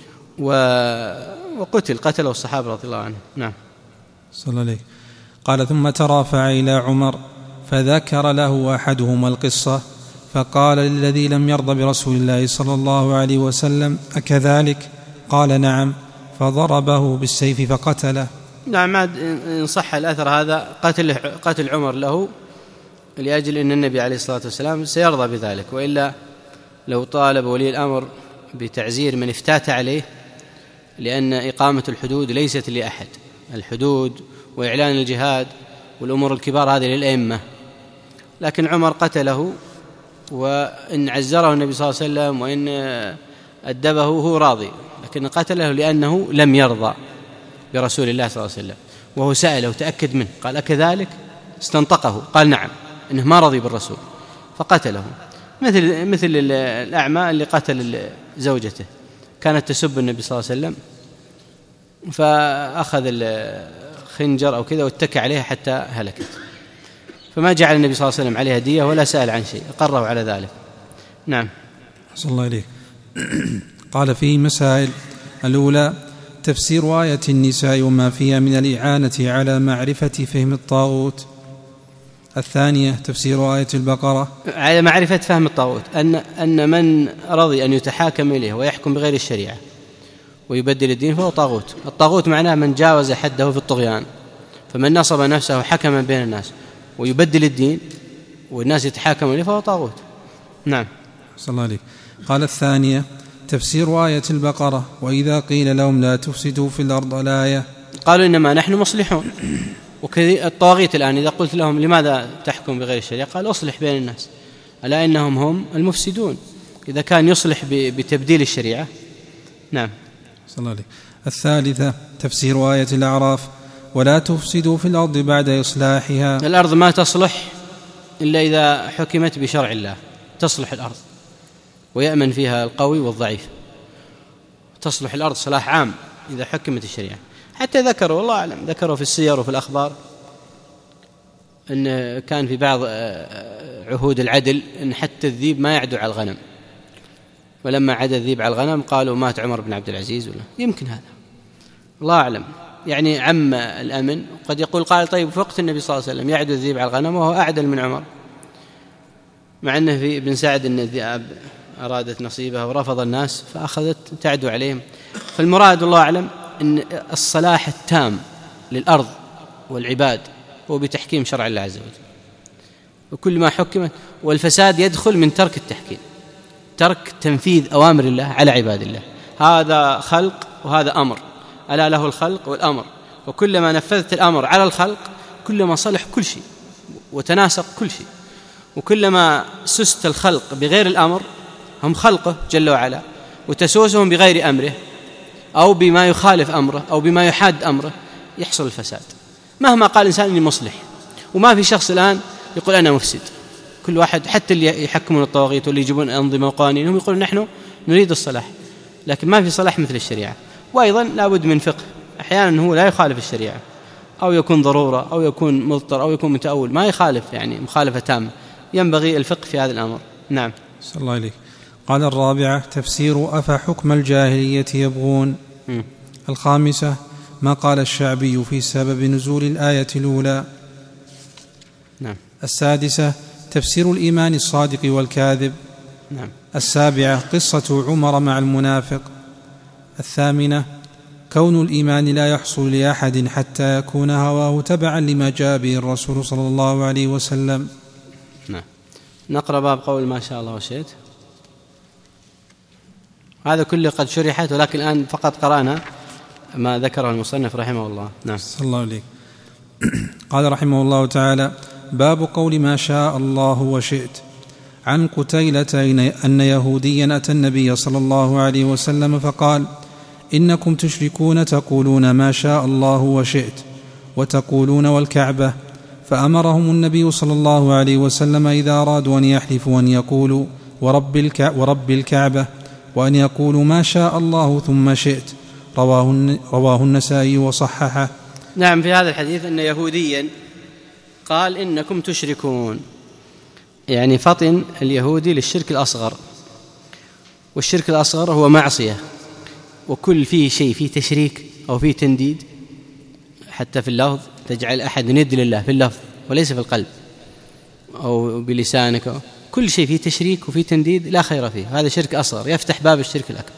وقتل قتله الصحابة رضي الله عنهم. نعم. صلى الله عليه. قال: ثم ترافع إلى عمر فذكر له أحدهما القصة، فقال للذي لم يرضى برسول الله صلى الله عليه وسلم: أكذلك؟ قال: نعم. فضربه بالسيف فقتله. نعم. عاد إن صح الأثر هذا قتل, قتل عمر له لأجل أن النبي عليه الصلاة والسلام سيرضى بذلك، وإلا لو طالب ولي الأمر بتعزير من افتات عليه، لأن إقامة الحدود ليست لأحد، الحدود وإعلان الجهاد والأمور الكبار هذه للأئمة، لكن عمر قتله، وإن عزره النبي صلى الله عليه وسلم وإن أدبه هو راضي، لكن قتله لأنه لم يرضى برسول الله صلى الله عليه وسلم، وهو سأله وتأكد منه، قال: أكذلك؟ استنطقه، قال: نعم، إنه ما رضي بالرسول، فقتله. مثل مثل الأعمى اللي قتل زوجته، كانت تسب النبي صلى الله عليه وسلم، فأخذ الخنجر أو كذا واتكى عليها حتى هلكت، فما جعل النبي صلى الله عليه وسلم عليها دية ولا سأل عن شيء، أقره على ذلك. نعم. صلى الله عليه. قال: فيه مسائل: الأولى تفسير آية النساء وما فيها من الإعانة على معرفة فهم الطاغوت. الثانية تفسير آية البقرة على معرفة فهم الطاغوت، أن أن من رضي أن يتحاكم إليه ويحكم بغير الشريعة ويبدل الدين فهو طاغوت. الطاغوت معناه من جاوز حده في الطغيان، فمن نصب نفسه حكما بين الناس ويبدل الدين والناس يتحاكمون إليه فهو طاغوت. نعم. صلى الله عليه. قال: الثانية تفسير آية البقرة: وإذا قيل لهم لا تفسدوا في الأرض الآية، قالوا إنما نحن مصلحون. والطواغيت الآن إذا قلت لهم لماذا تحكم بغير الشريعة، قال: أصلح بين الناس، ألا إنهم هم المفسدون، إذا كان يصلح بتبديل الشريعة. نعم. صلى الله عليه. الثالثة تفسير آية الأعراف: ولا تفسدوا في الأرض بعد إصلاحها. الأرض ما تصلح إلا إذا حكمت بشرع الله، تصلح الأرض ويأمن فيها القوي والضعيف، تصلح الأرض صلاح عام إذا حكمت الشريعة. حتى ذكروا والله أعلم ذكروا في السير وفي الأخبار أن كان في بعض عهود العدل أن حتى الذيب ما يعدو على الغنم، ولما عدا الذيب على الغنم قالوا مات عمر بن عبد العزيز، ولا يمكن هذا. الله أعلم، يعني عم الأمن. قد يقول قال طيب في وقت النبي صلى الله عليه وسلم يعدو الذئب على الغنم وهو أعدل من عمر، مع أنه في ابن سعد أن الذئاب أرادت نصيبها ورفض الناس فأخذت تعدو عليهم. فالمراد الله أعلم أن الصلاح التام للأرض والعباد هو بتحكيم شرع الله عز وجل، وكل ما حكمت. والفساد يدخل من ترك التحكيم، ترك تنفيذ أوامر الله على عباد الله. هذا خلق وهذا أمر، ألا له الخلق والأمر، وكلما نفذت الأمر على الخلق كلما صلح كل شيء وتناسق كل شيء، وكلما سست الخلق بغير الأمر، هم خلقه جل وعلا، وتسوسهم بغير أمره أو بما يخالف أمره أو بما يحاد أمره، يحصل الفساد. مهما قال إنسان إني مصلح، وما في شخص الآن يقول أنا مفسد. كل واحد حتى اللي يحكمون الطواغيت واللي يجيبون أنظمة وقوانين هم يقولون نحن نريد الصلاح، لكن ما في صلاح مثل الشريعة. وأيضا لابد من فقه، أحيانا هو لا يخالف الشريعة، أو يكون ضرورة أو يكون مضطر أو يكون متأول، ما يخالف يعني مخالفة تامة، ينبغي الفقه في هذا الأمر. نعم. صلى الله عليك. قال الرابعة تفسير أفحكم الجاهلية يبغون. م. الخامسة ما قال الشعبي في سبب نزول الآية الأولى. نعم. السادسة تفسير الإيمان الصادق والكاذب. نعم. السابعة قصة عمر مع المنافق. الثامنة كون الإيمان لا يحصل لأحد حتى يكون هواه تبعا لما جاء به الرسول صلى الله عليه وسلم. نعم. نقرأ باب قول ما شاء الله وشئت. هذا كله قد شرحت، ولكن الآن فقط قرأنا ما ذكره المصنف رحمه الله. نعم. صلى الله عليه. قال رحمه الله تعالى باب قول ما شاء الله وشئت. عن قتيلة أن يهوديا أتى النبي صلى الله عليه وسلم فقال إنكم تشركون تقولون ما شاء الله وشئت وتقولون والكعبة، فأمرهم النبي صلى الله عليه وسلم إذا أرادوا أن يحلفوا أن يقولوا ورب, الك... ورب الكعبة، وأن يقولوا ما شاء الله ثم شئت. رواه, رواه النسائي وصححه. نعم. في هذا الحديث أن يهوديا قال إنكم تشركون، يعني فطن اليهودي للشرك الأصغر، والشرك الأصغر هو معصية، وكل فيه شيء فيه تشريك أو فيه تنديد، حتى في اللفظ تجعل أحد ند لله في اللفظ وليس في القلب أو بلسانك، كل شيء فيه تشريك وفيه تنديد لا خير فيه، هذا شرك أصغر يفتح باب الشرك الأكبر.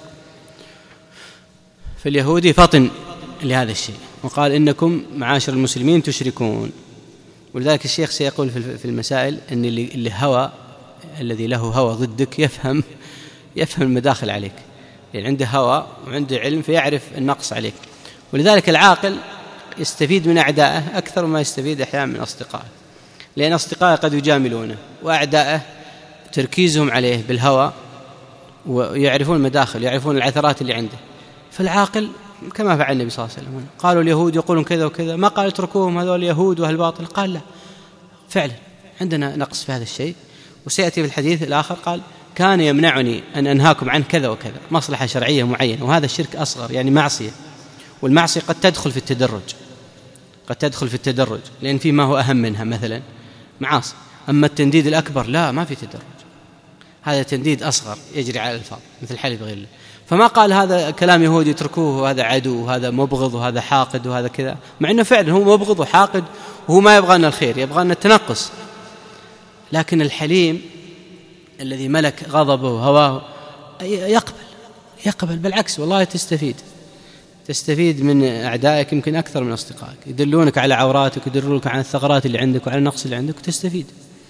فاليهودي فطن لهذا الشيء وقال إنكم معاشر المسلمين تشركون. ولذلك الشيخ سيقول في المسائل أن اللي هوى الذي له هوى ضدك يفهم يفهم المداخل عليك، يعني عنده هوى وعنده علم فيعرف النقص عليك. ولذلك العاقل يستفيد من أعدائه أكثر ما يستفيد أحيانا من أصدقائه، لأن أصدقائه قد يجاملونه، وأعدائه تركيزهم عليه بالهوى ويعرفون المداخل، يعرفون العثرات اللي عنده. فالعاقل كما فعل النبي صلى الله عليه وسلم، قالوا اليهود يقولون كذا وكذا، ما قال اتركوهم هذول اليهود وأهل الباطل، قال لا، فعلا عندنا نقص في هذا الشيء. وسيأتي في الحديث الآخر قال كان يمنعني أن أنهاكم عن كذا وكذا، مصلحة شرعية معينة، وهذا الشرك أصغر يعني معصية. والمعصية قد تدخل في التدرج، قد تدخل في التدرج لأن في ما هو أهم منها مثلا معاصي. أما التنديد الأكبر لا، ما في تدرج، هذا تنديد أصغر يجري على الألفاظ مثل حلف بغير الله. فما قال هذا كلام يهودي يتركوه وهذا عدو وهذا مبغض وهذا حاقد وهذا كذا، مع أنه فعلا هو مبغض وحاقد وهو ما يبغى لنا الخير، يبغى لنا التنقص. لكن الحليم الذي ملك غضبه وهواه يقبل يقبل بالعكس، والله تستفيد تستفيد من أعدائك يمكن أكثر من أصدقائك، يدلونك على عوراتك، يدلونك على الثغرات اللي عندك وعلى النقص اللي عندك وتستفيد.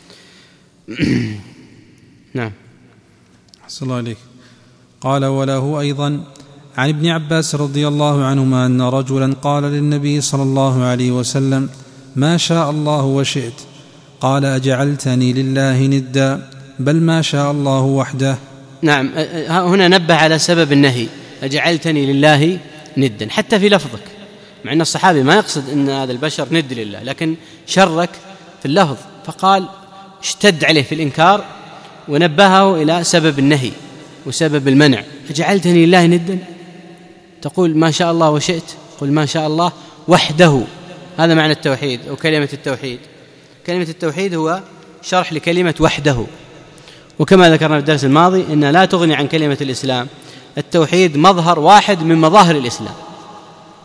نعم. أحسن الله عليك. قال وله أيضا عن ابن عباس رضي الله عنهما أن رجلا قال للنبي صلى الله عليه وسلم ما شاء الله وشئت، قال أجعلتني لله ندا، بل ما شاء الله وحده. نعم. هنا نبه على سبب النهي، أجعلتني لله ندا، حتى في لفظك، مع أن الصحابي ما يقصد أن هذا البشر ند لله، لكن شرك في اللفظ فقال اشتد عليه في الإنكار ونبهه إلى سبب النهي وسبب المنع. أجعلتني لله ندا، تقول ما شاء الله وشئت، قل ما شاء الله وحده، هذا معنى التوحيد أو كلمة التوحيد. كلمة التوحيد هو شرح لكلمة وحده، وكما ذكرنا في الدرس الماضي إن لا تغني عن كلمة الإسلام. التوحيد مظهر واحد من مظاهر الإسلام،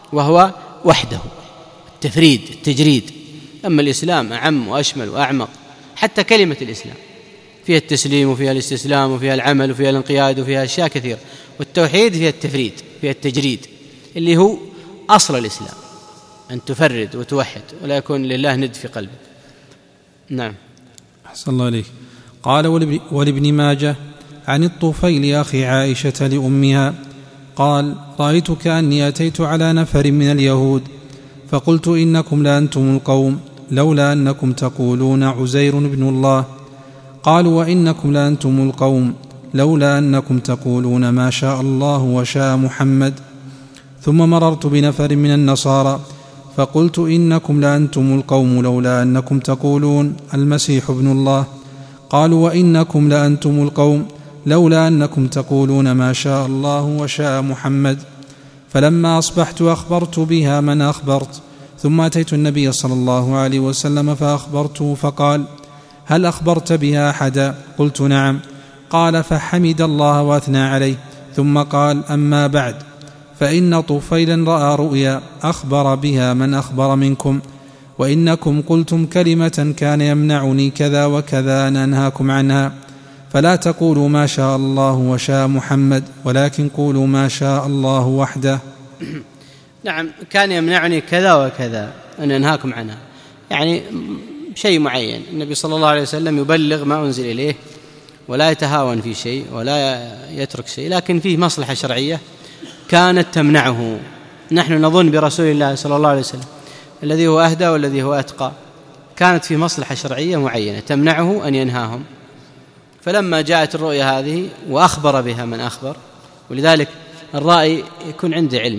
وهو وحده، التفريد، التجريد. أما الإسلام أعم وأشمل وأعمق، حتى كلمة الإسلام فيها التسليم وفيها الاستسلام وفيها العمل وفيها الانقياد وفيها أشياء كثيرة، والتوحيد فيها التفريد، فيها التجريد اللي هو أصل الإسلام، أن تفرد وتوحد ولا يكون لله ند في قلبك. نعم. أحسن الله عليك. قال ولابن ماجه عن الطفيل أخي عائشة لأمها قال رأيت كأني أتيت على نفر من اليهود فقلت إنكم لأنتم القوم لولا أنكم تقولون عزير بن الله. قالوا وإنكم لأنتم القوم لولا أنكم تقولون ما شاء الله وشاء محمد. ثم مررت بنفر من النصارى فقلت إنكم لأنتم القوم لولا أنكم تقولون المسيح ابن الله. قالوا وإنكم لأنتم القوم لولا أنكم تقولون ما شاء الله وشاء محمد. فلما أصبحت أخبرت بها من أخبرت، ثم أتيت النبي صلى الله عليه وسلم فأخبرته فقال هل أخبرت بها أحدا؟ قلت نعم. قال فحمد الله وأثنى عليه، ثم قال أما بعد فإن طفيلا رأى رؤيا أخبر بها من أخبر منكم، وإنكم قلتم كلمة كان يمنعني كذا وكذا أن أنهاكم عنها، فلا تقولوا ما شاء الله وشاء محمد ولكن قولوا ما شاء الله وحده. نعم، كان يمنعني كذا وكذا أن أنهاكم عنها، يعني شيء معين. النبي صلى الله عليه وسلم يبلغ ما أنزل إليه ولا يتهاون في شيء ولا يترك شيء، لكن فيه مصلحة شرعية كانت تمنعه. نحن نظن برسول الله صلى الله عليه وسلم الذي هو أهدى والذي هو أتقى، كانت فيه مصلحة شرعية معينة تمنعه أن ينهاهم. فلما جاءت الرؤيا هذه وأخبر بها من أخبر، ولذلك الرائي يكون عنده علم.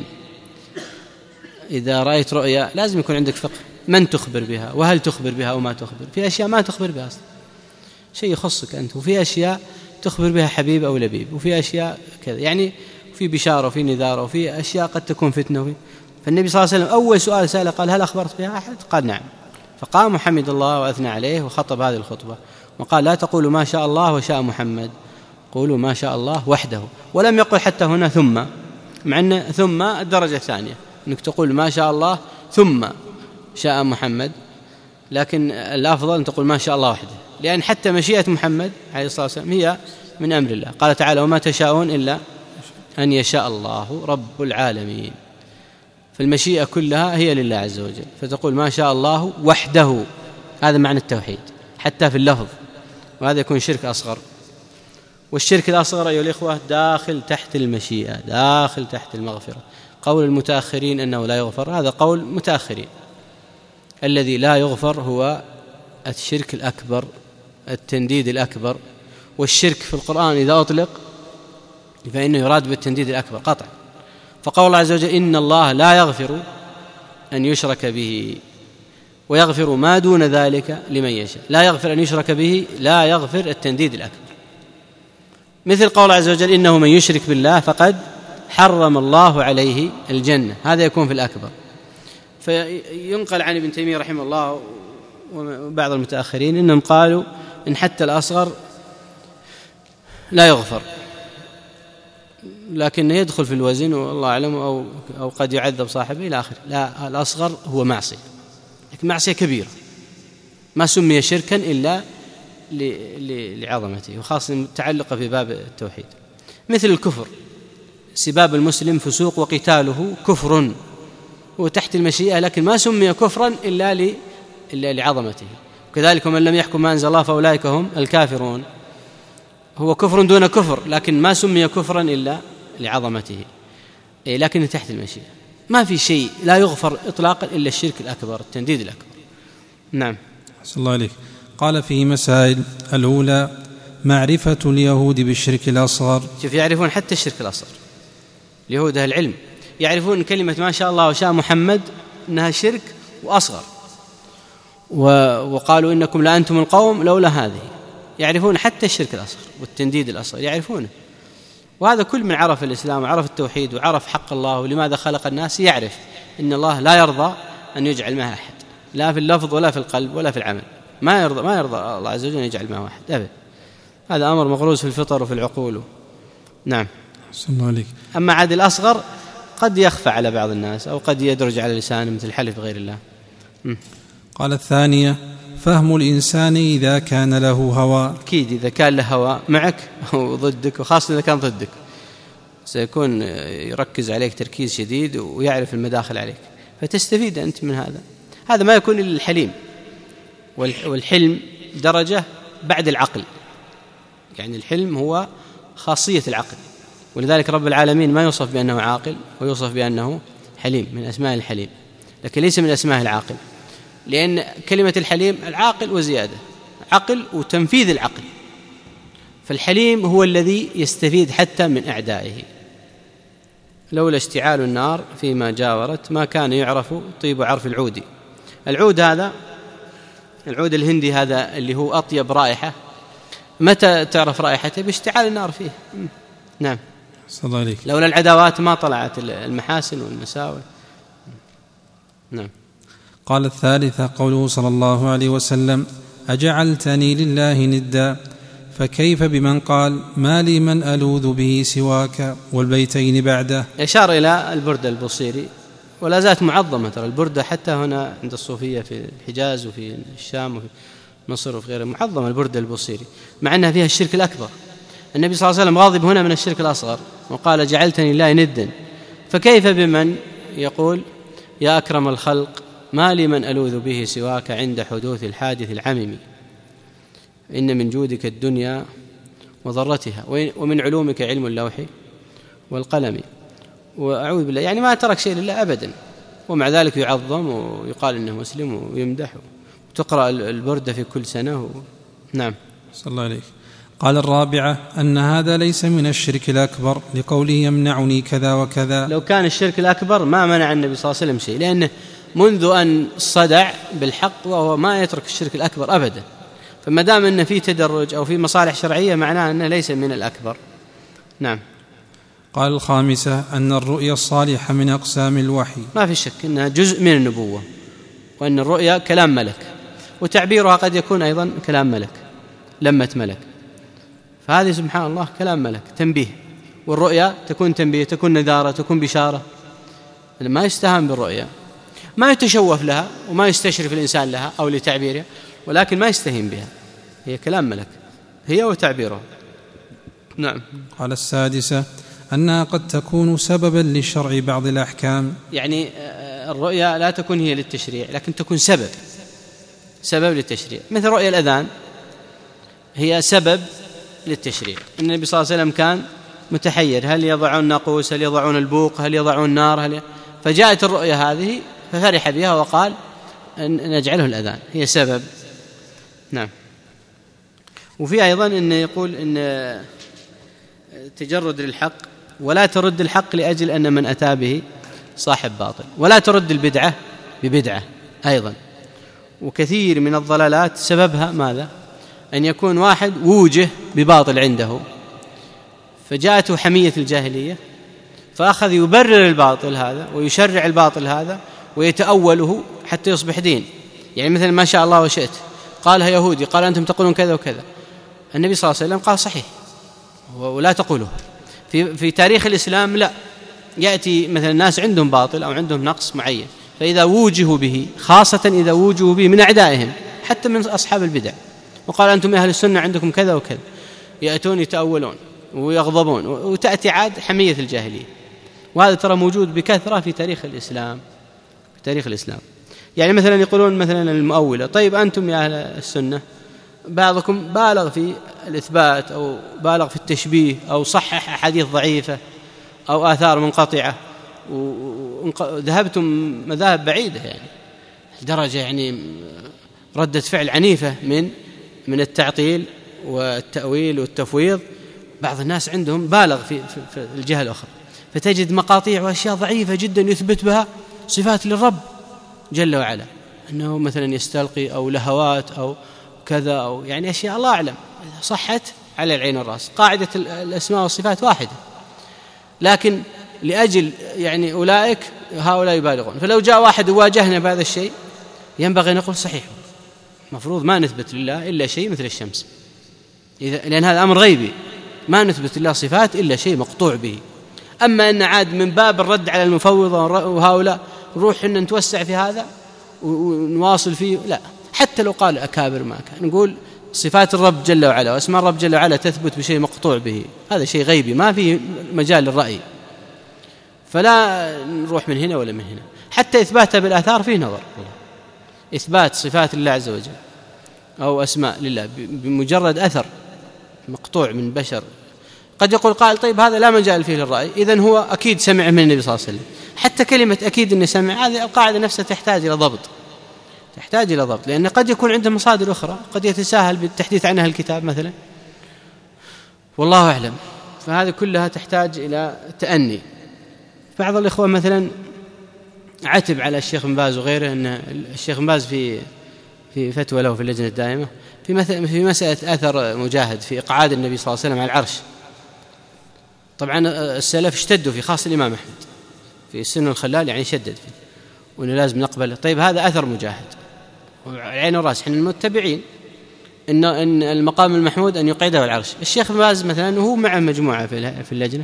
إذا رأيت رؤيا لازم يكون عندك فقه، من تخبر بها وهل تخبر بها أو ما تخبر. في أشياء ما تخبر بها أصلا، شيء يخصك أنت، وفي أشياء تخبر بها حبيب أو لبيب، وفي أشياء كذا، يعني في بشارة وفي نذارة وفي أشياء قد تكون فتنة وفي. فالنبي صلى الله عليه وسلم أول سؤال سأله قال هل أخبرت بها أحد؟ قال نعم. فقام وحمد الله وأثنى عليه وخطب هذه الخطبة وقال لا تقولوا ما شاء الله وشاء محمد، قولوا ما شاء الله وحده. ولم يقل حتى هنا ثم، مع أن ثم الدرجة الثانية أنك تقول ما شاء الله ثم شاء محمد، لكن الأفضل أن تقول ما شاء الله وحده، لأن حتى مشيئة محمد عليه الصلاة والسلام هي من أمر الله. قال تعالى وما تشاءون إلا أن يشاء الله رب العالمين. فالمشيئة كلها هي لله عز وجل، فتقول ما شاء الله وحده، هذا معنى التوحيد حتى في اللفظ، وهذا يكون شرك أصغر. والشرك الأصغر أيها الإخوة داخل تحت المشيئة، داخل تحت المغفرة. قول المتأخرين أنه لا يغفر هذا قول متأخرين، الذي لا يغفر هو الشرك الأكبر، التنديد الأكبر. والشرك في القرآن إذا أطلق فإنه يراد بالتنديد الأكبر قطع. فقول الله عز وجل إن الله لا يغفر أن يشرك به ويغفر ما دون ذلك لمن يشاء. لا يغفر أن يشرك به، لا يغفر التنديد الأكبر. مثل قول الله عز وجل إنه من يشرك بالله فقد حرم الله عليه الجنة، هذا يكون في الأكبر. فينقل عن ابن تيمية رحمه الله وبعض المتأخرين إنهم قالوا إن حتى الأصغر لا يغفر، لكن يدخل في الوزن والله أعلم، أو, أو قد يعذب صاحبه إلى آخره. لا، الأصغر هو معصية، لكن معصية كبيرة ما سمي شركا إلا لعظمته، وخاصة متعلقة في باب التوحيد. مثل الكفر، سباب المسلم فسوق وقتاله كفر، هو تحت المشيئة لكن ما سمي كفرا إلا, إلا لعظمته. وكذلك ومن لم يحكم ما أنزل الله فأولئك هم الكافرون، هو كفر دون كفر لكن ما سمي كفرا إلا لعظمته، لكن تحت المشيئة. ما في شيء لا يغفر إطلاقا إلا الشرك الأكبر، التنديد الأكبر. نعم. أحسن الله عليك. قال فيه مسائل: الأولى معرفة اليهود بالشرك الأصغر. شوف، يعرفون حتى الشرك الأصغر، اليهود أهل العلم يعرفون كلمة ما شاء الله وشاء محمد أنها شرك وأصغر، وقالوا إنكم لأنتم القوم لولا هذه. يعرفون حتى الشرك الأصغر والتنديد الأصغر يعرفونه. وهذا كل من عرف الإسلام وعرف التوحيد وعرف حق الله ولماذا خلق الناس يعرف إن الله لا يرضى أن يجعل معه أحد، لا في اللفظ ولا في القلب ولا في العمل. ما يرضى ما يرضى الله عز وجل أن يجعل معه أحد أبدا. هذا أمر مغروس في الفطر وفي العقول. نعم. أحسن الله عليك. أما عاد الأصغر قد يخفى على بعض الناس أو قد يدرج على لسانه مثل الحلف بغير الله. م. قال الثانية: فهم الإنسان إذا كان له هوى. أكيد إذا كان له هوى معك أو ضدك، وخاصة إذا كان ضدك سيكون يركز عليك تركيز شديد ويعرف المداخل عليك، فتستفيد أنت من هذا. هذا ما يكون إلا الحليم، والحلم درجة بعد العقل، يعني الحلم هو خاصية العقل، ولذلك رب العالمين ما يوصف بأنه عاقل ويوصف بأنه حليم، من أسماء الحليم، لكن ليس من أسماء العاقل، لأن كلمة الحليم العاقل وزيادة، عقل وتنفيذ العقل. فالحليم هو الذي يستفيد حتى من أعدائه. لولا اشتعال النار فيما جاورت ما كان يعرف طيب عرف العود. العود هذا، العود الهندي هذا اللي هو أطيب رائحة، متى تعرف رائحته؟ باشتعال النار فيه. نعم. صلى الله عليك. لولا العداوات ما طلعت المحاسن والمساوئ. نعم. قال الثالثة: قوله صلى الله عليه وسلم: أجعلتني لله ندا، فكيف بمن قال: ما لي من ألوذ به سواك، والبيتين بعده؟ إشار إلى البردة البوصيري، ولا زالت معظمة ترى البردة حتى هنا عند الصوفية في الحجاز وفي الشام وفي مصر وفي غيرها، معظمة البردة البوصيري، مع أنها فيها الشرك الأكبر. النبي صلى الله عليه وسلم غاضب هنا من الشرك الأصغر وقال: جعلتني لله ندا، فكيف بمن يقول: يا أكرم الخلق ما لي من ألوذ به سواك عند حدوث الحادث العمم، إن من جودك الدنيا وضرتها، ومن علومك علم اللوح والقلم، وأعوذ بالله، يعني ما ترك شيء لله أبدا، ومع ذلك يعظم ويقال إنه مسلم ويمدح، وتقرأ البردة في كل سنة و... نعم. صلى الله عليه. قال الرابعة: أن هذا ليس من الشرك الأكبر، لقوله: يمنعني كذا وكذا. لو كان الشرك الأكبر ما منع النبي صلى الله عليه وسلم شيء، لأنه منذ أن صدع بالحق وهو ما يترك الشرك الأكبر أبدا، فما دام أنه في تدرج أو في مصالح شرعية معناه أنه ليس من الأكبر. نعم. قال الخامسة: أن الرؤيا الصالحة من أقسام الوحي. ما في شك أنها جزء من النبوة، وأن الرؤيا كلام ملك، وتعبيرها قد يكون أيضا كلام ملك، لمة ملك، فهذه سبحان الله كلام ملك، تنبيه. والرؤيا تكون تنبيه، تكون نذارة، تكون بشارة. ما يستهان بالرؤيا، ما يتشوف لها وما يستشرف الإنسان لها أو لتعبيرها، ولكن ما يستهين بها، هي كلام ملك، هي وتعبيرها. نعم. قال السادسة: أنها قد تكون سببا لشرع بعض الأحكام. يعني الرؤيا لا تكون هي للتشريع، لكن تكون سبب سبب للتشريع، مثل رؤيا الأذان هي سبب للتشريع. النبي صلى الله عليه وسلم كان متحير، هل يضعون الناقوس، هل يضعون البوق، هل يضعون النار، هل ي... فجاءت الرؤيا هذه ففرح بها وقال أن نجعله الأذان، هي سبب. نعم. وفي أيضا أن يقول أن تجرد للحق، ولا ترد الحق لأجل أن من أتى به صاحب باطل، ولا ترد البدعة ببدعة أيضا. وكثير من الضلالات سببها ماذا؟ أن يكون واحد ووجه بباطل عنده، فجاءته حمية الجاهلية فأخذ يبرر الباطل هذا ويشرع الباطل هذا ويتأوله حتى يصبح دين. يعني مثل ما شاء الله وشئت، قالها يهودي، قال أنتم تقولون كذا وكذا، النبي صلى الله عليه وسلم قال صحيح ولا تقوله. في, في تاريخ الإسلام لا، يأتي مثلا الناس عندهم باطل أو عندهم نقص معين، فإذا ووجهوا به، خاصة إذا ووجهوا به من أعدائهم حتى من أصحاب البدع، وقال أنتم أهل السنة عندكم كذا وكذا، يأتون يتأولون ويغضبون، وتأتي عاد حمية الجاهلية. وهذا ترى موجود بكثرة في تاريخ الإسلام، في تاريخ الإسلام. يعني مثلا يقولون مثلا المؤولة، طيب أنتم يا أهل السنة بعضكم بالغ في الإثبات أو بالغ في التشبيه أو صحح أحاديث ضعيفة أو آثار منقطعة، وذهبتم مذاهب بعيدة، يعني درجة يعني ردة فعل عنيفة من من التعطيل والتأويل والتفويض. بعض الناس عندهم بالغ في, في, في الجهة الأخرى، فتجد مقاطيع وأشياء ضعيفة جدا يثبت بها صفات للرب جل وعلا، أنه مثلا يستلقي أو لهوات أو كذا، أو يعني أشياء الله أعلم صحت على العين والرأس. قاعدة الأسماء والصفات واحدة، لكن لأجل يعني أولئك هؤلاء يبالغون. فلو جاء واحد وواجهنا بهذا الشيء ينبغي نقول صحيح، مفروض ما نثبت لله إلا شيء مثل الشمس، إذا لأن هذا أمر غيبي، ما نثبت لله صفات إلا شيء مقطوع به. أما أن عاد من باب الرد على المفوضة وهؤلاء نروح إن نتوسع في هذا ونواصل فيه، لا. حتى لو قال أكابر ما كان، نقول صفات الرب جل وعلا وأسماء الرب جل وعلا تثبت بشيء مقطوع به، هذا شيء غيبي ما فيه مجال للرأي، فلا نروح من هنا ولا من هنا. حتى إثباتها بالآثار فيه نظر، إثبات صفات الله عز وجل أو أسماء لله بمجرد أثر مقطوع من بشر، قد يقول قائل طيب هذا لا مجال فيه للرأي، إذن هو أكيد سمع من النبي صلى الله عليه وسلم. حتى كلمة أكيد أنه سمع، هذه القاعدة نفسها تحتاج إلى ضبط، تحتاج إلى ضبط، لأن قد يكون عنده مصادر أخرى قد يتساهل بالتحديث عنها الكتاب مثلا، والله أعلم. فهذه كلها تحتاج إلى تأني. بعض الإخوة مثلا عتب على الشيخ بن باز وغيره، أن الشيخ بن باز في في فتوى له في اللجنة الدائمة في مثل في مسألة أثر مجاهد في إقعاد النبي صلى الله عليه وسلم على العرش. طبعا السلف اشتدوا في، خاص الإمام أحمد في السنة الخلال يعني شدد فيه وأنه لازم نقبله. طيب هذا أثر مجاهد العين والرأس، احنا المتبعين إن إن المقام المحمود أن يقعده على العرش. الشيخ بن باز مثلا هو مع مجموعة في في اللجنة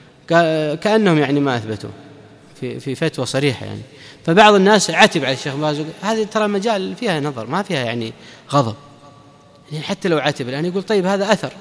كأنهم يعني ما أثبتوا في في فتوى صريحة يعني. فبعض الناس عتب على الشيخ بن باز، هذه ترى مجال فيها نظر ما فيها يعني غضب، يعني حتى لو عتب الآن يقول طيب هذا أثر،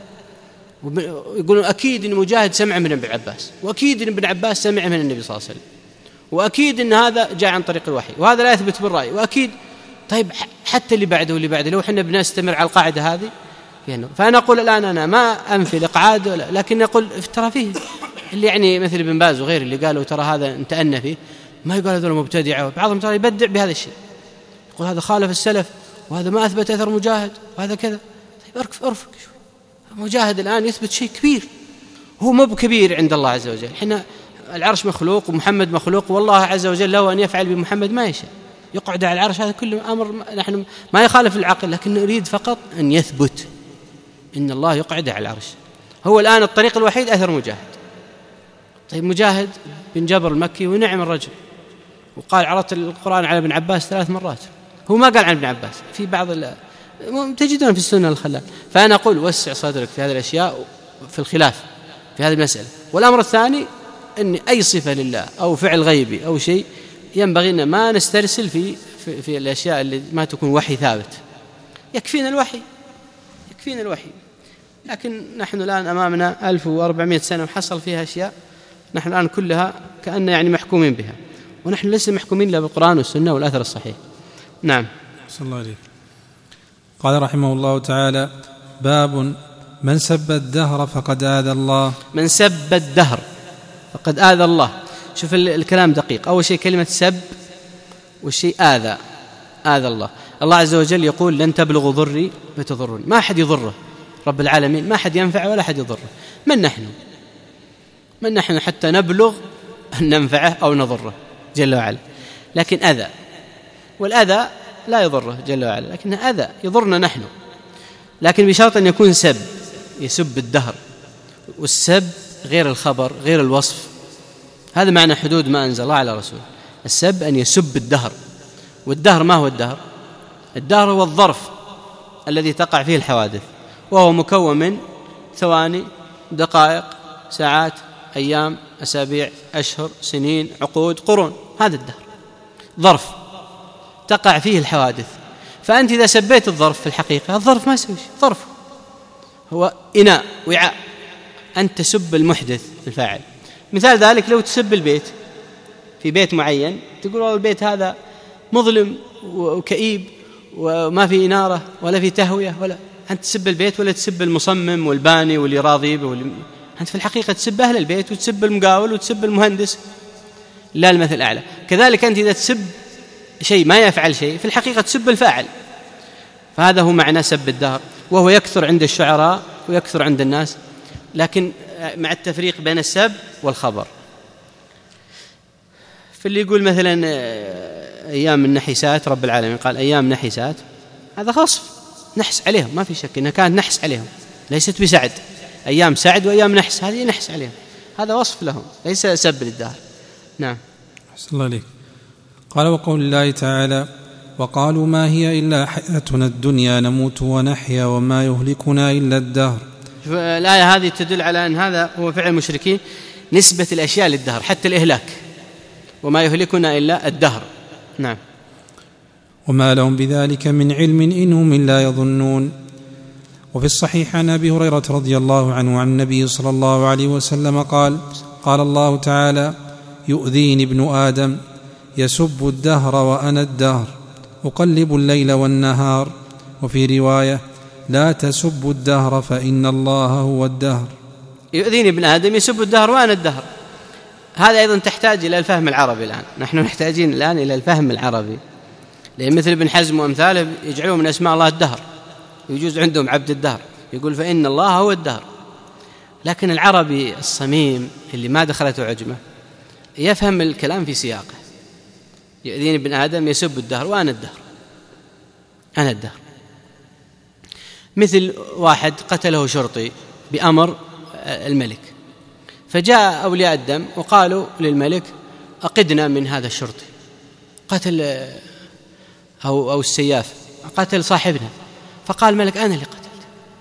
ويقولون أكيد أن مجاهد سمع من ابن عباس، وأكيد أن ابن عباس سمع من النبي صلى الله عليه وسلم، وأكيد أن هذا جاء عن طريق الوحي، وهذا لا يثبت بالرأي، وأكيد. طيب حتى اللي بعده واللي بعده لو حنا بنستمر على القاعدة هذه يعني. فأنا أقول الآن أنا ما أنفي الإقعاد، لكن أقول ترى فيه اللي يعني مثل ابن باز وغيره اللي قالوا ترى هذا انتأنى فيه، ما يقول هذول مبتدعة، بعضهم ترى يبدع بهذا الشيء، يقول هذا خالف السلف وهذا ما أثبت أثر مجاهد وهذا كذا. طيب أرفق أرفق مجاهد الآن يثبت شيء كبير، هو مو بكبير عند الله عز وجل. حنا العرش مخلوق ومحمد مخلوق، والله عز وجل له أن يفعل بمحمد ما يشاء، يقعد على العرش، هذا كله أمر نحن ما يخالف العقل، لكن نريد فقط أن يثبت إن الله يقعد على العرش. هو الآن الطريق الوحيد أثر مجاهد. طيب مجاهد بن جبر المكي ونعم الرجل، وقال عرضت القرآن على ابن عباس ثلاث مرات، هو ما قال عن ابن عباس في بعض تجدون في السنة الخلال. فأنا أقول وسع صدرك في هذه الأشياء في الخلاف في هذه المسألة. والأمر الثاني أن أي صفة لله أو فعل غيبي أو شيء ينبغي أن ما نسترسل في, في, في الأشياء اللي ما تكون وحي ثابت، يكفينا الوحي يكفينا الوحي. لكن نحن الآن أمامنا ألف وأربعمائة سنة وحصل فيها أشياء نحن الآن كلها كأن يعني محكومين بها، ونحن لسه محكومين لا بالقرآن والسنة والأثر الصحيح. نعم. صلى الله عليه. قال رحمه الله تعالى: باب من سب الدهر فقد آذى الله. من سب الدهر فقد آذى الله. شوف الكلام دقيق. أول شيء كلمة سب والشيء آذى، آذى الله. الله عز وجل يقول لن تبلغوا ضري فتضرون، ما أحد يضره، رب العالمين ما أحد ينفعه ولا أحد يضره. من نحن من نحن حتى نبلغ أن ننفعه أو نضره جل وعلا؟ لكن أذى، والأذى لا يضره جل وعلا، لكن أذى يضرنا نحن، لكن بشرط أن يكون سب، يسب الدهر. والسب غير الخبر غير الوصف، هذا معنى حدود ما أنزل الله على رسوله. السب أن يسب الدهر. والدهر ما هو الدهر؟ الدهر هو الظرف الذي تقع فيه الحوادث، وهو مكون من ثواني، دقائق، ساعات، أيام، أسابيع، أشهر، سنين، عقود، قرون. هذا الدهر ظرف تقع فيه الحوادث. فأنت إذا سبيت الظرف في الحقيقة الظرف ما يسوي شيء، ظرف هو إناء وعاء، أنت تسب المحدث الفاعل. مثال ذلك لو تسب البيت، في بيت معين تقول والله البيت هذا مظلم وكئيب وما في إنارة ولا في تهوية، ولا أنت تسب البيت ولا تسب المصمم والباني واللي راضي واللي... أنت في الحقيقة تسب أهل البيت وتسب المقاول وتسب المهندس، لا المثل الأعلى. كذلك أنت إذا تسب شيء ما يفعل شيء في الحقيقة تسب الفاعل. فهذا هو معنى سب الدهر، وهو يكثر عند الشعراء ويكثر عند الناس، لكن مع التفريق بين السب والخبر. فاللي يقول مثلا أيام النحسات، رب العالمين قال أيام نحسات، هذا خصف نحس عليهم، ما في شك أنها كانت نحس عليهم، ليست بسعد. أيام سعد وأيام نحس، هذه نحس عليهم، هذا وصف لهم ليس سب للدهر. نعم. أحسن الله عليك. قال: وقول الله تعالى: وقالوا ما هي إلا حياتنا الدنيا نموت ونحيا وما يهلكنا إلا الدهر. الآية هذه تدل على أن هذا هو فعل المشركين، نسبة الأشياء للدهر، حتى الإهلاك، وما يهلكنا إلا الدهر. نعم. وما لهم بذلك من علم إنهم إلا يظنون. وفي الصحيح عن أبي هريرة رضي الله عنه عن النبي صلى الله عليه وسلم قال: قال الله تعالى: يؤذيني ابن آدم يسب الدهر وأنا الدهر أقلب الليل والنهار. وفي رواية: لا تسبوا الدهر فإن الله هو الدهر. يؤذيني ابن آدم يسب الدهر وأنا الدهر، هذا أيضا تحتاج إلى الفهم العربي. الآن نحن محتاجين الآن إلى الفهم العربي، لأن مثل ابن حزم وأمثاله يجعلون من أسماء الله الدهر، يجوز عندهم عبد الدهر، يقول فإن الله هو الدهر. لكن العربي الصميم اللي ما دخلته عجمة يفهم الكلام في سياقه. يؤذيني ابن آدم يسب الدهر وأنا الدهر، أنا الدهر. مثل واحد قتله شرطي بأمر الملك، فجاء أولياء الدم وقالوا للملك: أقدنا من هذا الشرطي، قتل أو, أو السياف قتل صاحبنا. فقال الملك: أنا اللي قتلت.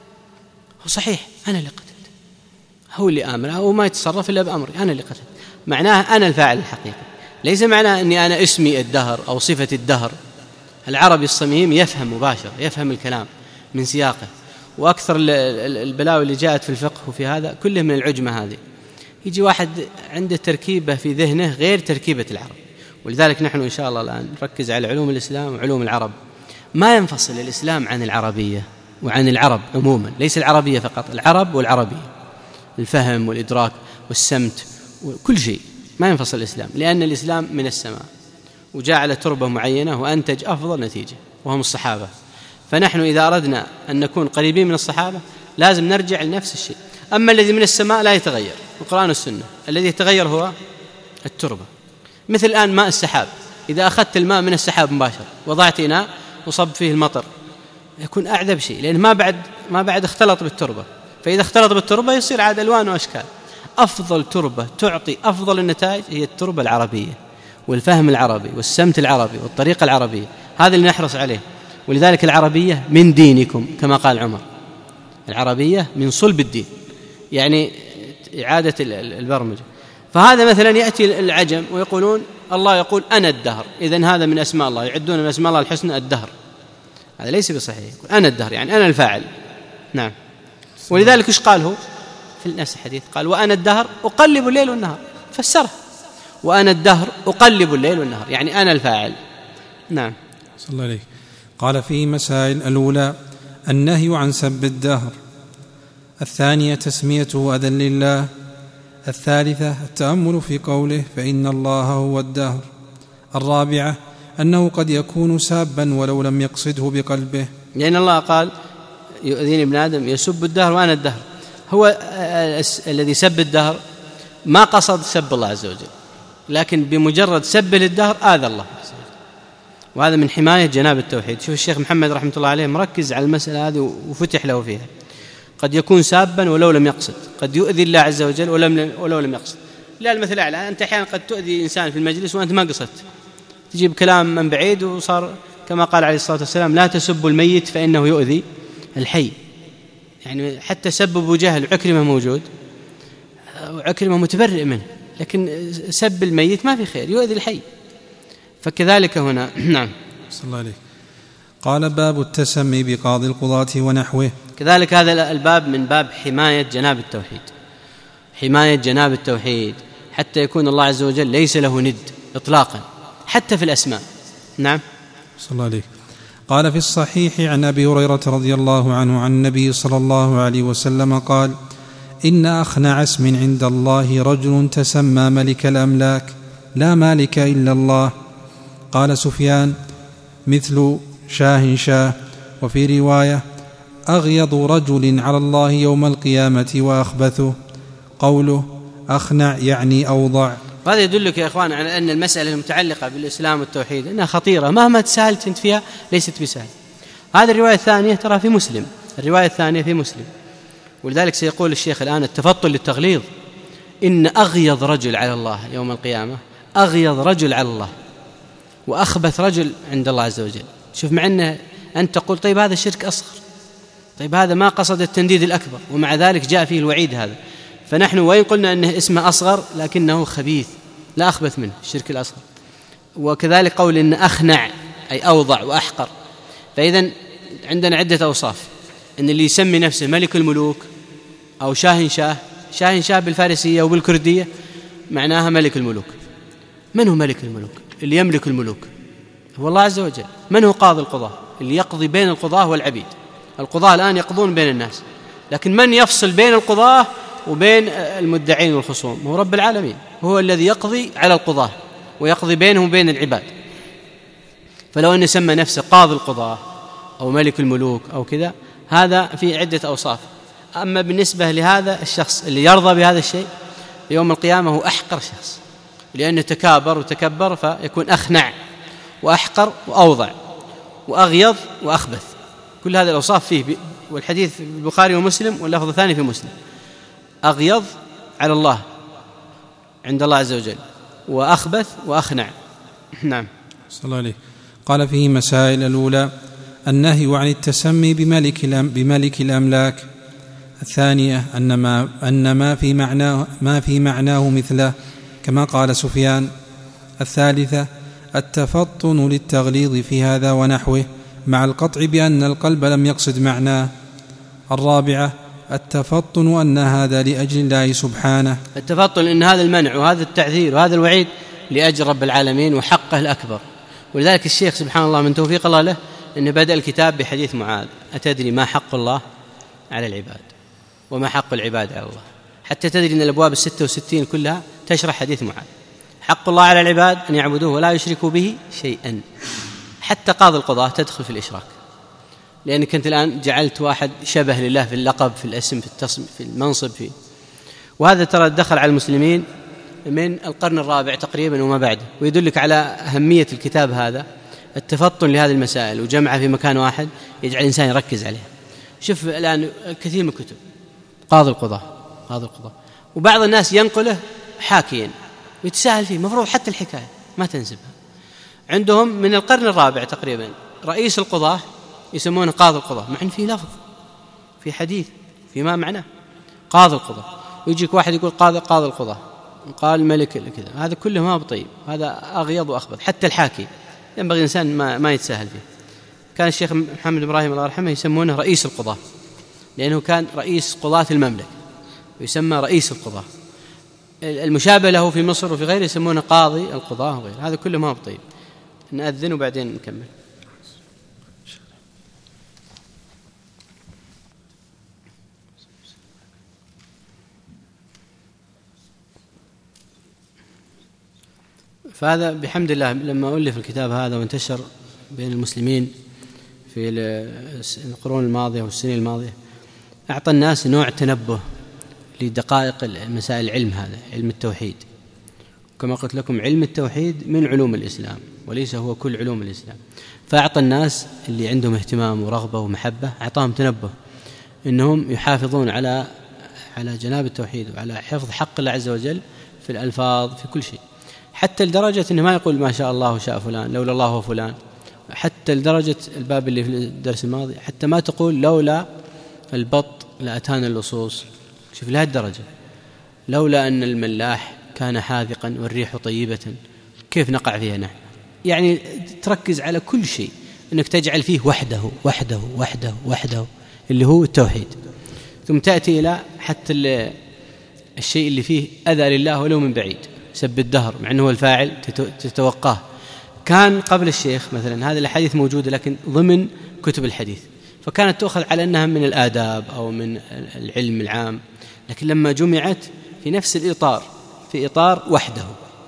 هو صحيح أنا اللي قتلت، هو اللي آمر، هو ما يتصرف إلا بأمري، أنا اللي قتلت. معناه أنا الفاعل الحقيقي، ليس معناه أني أنا اسمي الدهر أو صفة الدهر. العربي الصميم يفهم مباشر، يفهم الكلام من سياقه. وأكثر البلاوي اللي جاءت في الفقه وفي هذا كله من العجمة هذه. يجي واحد عنده تركيبة في ذهنه غير تركيبة العرب. ولذلك نحن إن شاء الله الآن نركز على علوم الإسلام وعلوم العرب. ما ينفصل الإسلام عن العربية وعن العرب عموما، ليس العربية فقط، العرب والعربية، الفهم والإدراك والسمت وكل شيء ما ينفصل الإسلام، لأن الإسلام من السماء وجاء على تربة معينة وأنتج أفضل نتيجة وهم الصحابة. فنحن إذا أردنا أن نكون قريبين من الصحابة لازم نرجع لنفس الشيء. أما الذي من السماء لا يتغير، القرآن والسنة. الذي يتغير هو التربة. مثل الآن ماء السحاب، إذا أخذت الماء من السحاب مباشرة وضعت إناء وصب فيه المطر يكون أعذب شيء، لأن ما بعد ما بعد اختلط بالتربة. فإذا اختلط بالتربة يصير عاد ألوان وأشكال. أفضل تربة تعطي أفضل النتائج هي التربة العربية والفهم العربي والسمت العربي والطريقة العربية، هذا اللي نحرص عليه. ولذلك العربية من دينكم كما قال عمر، العربية من صلب الدين، يعني إعادة البرمجة. فهذا مثلا يأتي العجم ويقولون الله يقول أنا الدهر، إذن هذا من أسماء الله، يعدون من أسماء الله الحسنى الدهر، هذا ليس بصحيح. يقول أنا الدهر يعني أنا الفاعل. نعم. ولذلك إيش قال هو في نفس الحديث؟ قال وأنا الدهر أقلب الليل والنهار، فسره وأنا الدهر أقلب الليل والنهار، يعني أنا الفاعل. نعم. صلى الله عليه. قال فيه مسائل: الأولى النهي عن سب الدهر، الثانية تسميته أذى لله، الثالثة التأمل في قوله فإن الله هو الدهر، الرابعة أنه قد يكون سابا ولو لم يقصده بقلبه، لأن الله قال يؤذيني ابن آدم يسب الدهر وأنا الدهر. هو الذي سب الدهر ما قصد سب الله عز وجل، لكن بمجرد سب للدهر آذى الله عز وجل، وهذا من حماية جناب التوحيد. شوف الشيخ محمد رحمة الله عليه مركز على المسألة هذه وفتح له فيها. قد يكون سابا ولو لم يقصد، قد يؤذي الله عز وجل ولم ولو لم يقصد. لا المثل الأعلى، أنت أحيانا قد تؤذي إنسان في المجلس وأنت ما قصدت، تجيب كلام من بعيد وصار كما قال عليه الصلاة والسلام لا تسبوا الميت فإنه يؤذي الحي. يعني حتى سب أبو جهل وعكرمة موجود وعكرمة متبرئ منه، لكن سب الميت ما في خير، يؤذي الحي. فكذلك هنا. نعم. صلى الله عليه. قال باب التسمي بقاضي القضاة ونحوه. كذلك هذا الباب من باب حماية جناب التوحيد، حماية جناب التوحيد حتى يكون الله عز وجل ليس له ند إطلاقا حتى في الأسماء. نعم. صلى الله عليه. قال في الصحيح عن أبي هريرة رضي الله عنه عن النبي صلى الله عليه وسلم قال: إن أخنع اسم عند الله رجل تسمى ملك الأملاك لا مالك إلا الله. قال سفيان: مثل شاه شاه. وفي رواية: أغيض رجل على الله يوم القيامة وأخبثه. قوله أخنع يعني أوضع. هذا يدلك يا إخوان على أن المسألة المتعلقة بالإسلام والتوحيد أنها خطيرة، مهما تساهلت أنت فيها ليست بسهل. هذه الرواية الثانية ترى في مسلم، الرواية الثانية في مسلم. ولذلك سيقول الشيخ الآن التفطن للتغليظ: إن أغيض رجل على الله يوم القيامة، أغيض رجل على الله وأخبث رجل عند الله عز وجل. شوف، مع أنه أنت تقول طيب هذا شرك أصغر، طيب هذا ما قصد التنديد الأكبر، ومع ذلك جاء فيه الوعيد هذا. فنحن وإن قلنا أنه اسمه أصغر لكنه خبيث لا أخبث منه الشرك الأصغر. وكذلك قول إن أخنع أي أوضع وأحقر. فإذن عندنا عدة أوصاف، إن اللي يسمي نفسه ملك الملوك أو شاهن شاه، شاهن شاه بالفارسية وبالكردية معناها ملك الملوك. من هو ملك الملوك؟ اللي يملك الملوك هو الله عز وجل. من هو قاضي القضاة؟ اللي يقضي بين القضاة والعبيد. القضاة الآن يقضون بين الناس، لكن من يفصل بين القضاة وبين المدعين والخصوم؟ هو رب العالمين، هو الذي يقضي على القضاة ويقضي بينهم وبين العباد. فلو أن سمى نفسه قاضي القضاة أو ملك الملوك أو كذا، هذا في عدة أوصاف. أما بالنسبة لهذا الشخص اللي يرضى بهذا الشيء يوم القيامة هو أحقر شخص، لأنه تكابر وتكبر فيكون أخنع وأحقر وأوضع وأغيض وأخبث. كل هذه الأوصاف فيه، والحديث في البخاري ومسلم واللفظ الثاني في مسلم. أغيض على الله عند الله عز وجل، وأخبث وأخنع. نعم. صلى الله عليه. قال فيه مسائل: الأولى النهي عن التسمي بملك بملك الأملاك. الثانية أن ما أن ما في معناه ما في معناه مثله كما قال سفيان. الثالثة التفطن للتغليظ في هذا ونحوه مع القطع بأن القلب لم يقصد معناه. الرابعة التفطن أن هذا لأجل الله سبحانه. التفطن أن هذا المنع وهذا التعذير وهذا الوعيد لأجل رب العالمين وحقه الأكبر. ولذلك الشيخ سبحان الله من توفيق الله له أنه بدأ الكتاب بحديث معاذ: أتدري ما حق الله على العباد وما حق العباد على الله؟ حتى تدري أن الأبواب الستة وستين كلها تشرح حديث معاذ. حق الله على العباد أن يعبدوه ولا يشركوا به شيئا. حتى قاضي القضاة تدخل في الإشراك، لأنك أنت الآن جعلت واحد شبه لله في اللقب، في الاسم، في التصم، في المنصب، في وهذا ترى دخل على المسلمين من القرن الرابع تقريبا وما بعده. ويدلك على أهمية الكتاب هذا، التفطن لهذه المسائل وجمعها في مكان واحد يجعل الإنسان يركز عليها. شوف الآن كثير من الكتب قاضي القضاة قاضي القضاة، وبعض الناس ينقله حاكيا ويتساهل فيه، مفروض حتى الحكاية ما تنسبها. عندهم من القرن الرابع تقريبا رئيس القضاة يسمونه قاضي القضاة، مع أن في لفظ في حديث في ما معناه قاضي القضاة، ويجيك واحد يقول قاضي قاضي القضاة قال ملك كذا. هذا كله ما بطيب، هذا أغيض وأخبث. حتى الحاكي ينبغي الإنسان ما, ما يتساهل فيه. كان الشيخ محمد إبراهيم الله يرحمه يسمونه رئيس القضاة، لأنه كان رئيس قضاة المملكة ويسمى رئيس القضاة. المشابه له في مصر وفي غيره يسمونه قاضي القضاة وغيره. هذا كله ما بطيب. نأذن وبعدين نكمل. فهذا بحمد الله لما ألف الكتاب هذا وانتشر بين المسلمين في القرون الماضية والسنين الماضية، أعطى الناس نوع تنبه لدقائق المسائل العلم هذا، علم التوحيد. كما قلت لكم علم التوحيد من علوم الإسلام وليس هو كل علوم الإسلام. فأعطى الناس اللي عندهم اهتمام ورغبة ومحبة أعطاهم تنبه إنهم يحافظون على على جناب التوحيد وعلى حفظ حق الله عز وجل في الألفاظ في كل شيء، حتى لدرجة إنه ما يقول ما شاء الله وشاء فلان لولا الله وفلان. حتى لدرجة الباب اللي في الدرس الماضي حتى ما تقول لولا البط لأتانا اللصوص. شوف لهذه الدرجة، لولا أن الملاح كان حاذقا والريح طيبة كيف نقع فيها نحن. يعني تركز على كل شيء أنك تجعل فيه وحده وحده وحده وحده اللي هو التوحيد، ثم تأتي إلى حتى الشيء اللي فيه أذى لله ولو من بعيد، سب الدهر مع أنه هو الفاعل تتوقاه. كان قبل الشيخ مثلا هذه الحديث موجودة لكن ضمن كتب الحديث، فكانت تأخذ على أنها من الآداب أو من العلم العام، لكن لما جمعت في نفس الإطار في إطار وحده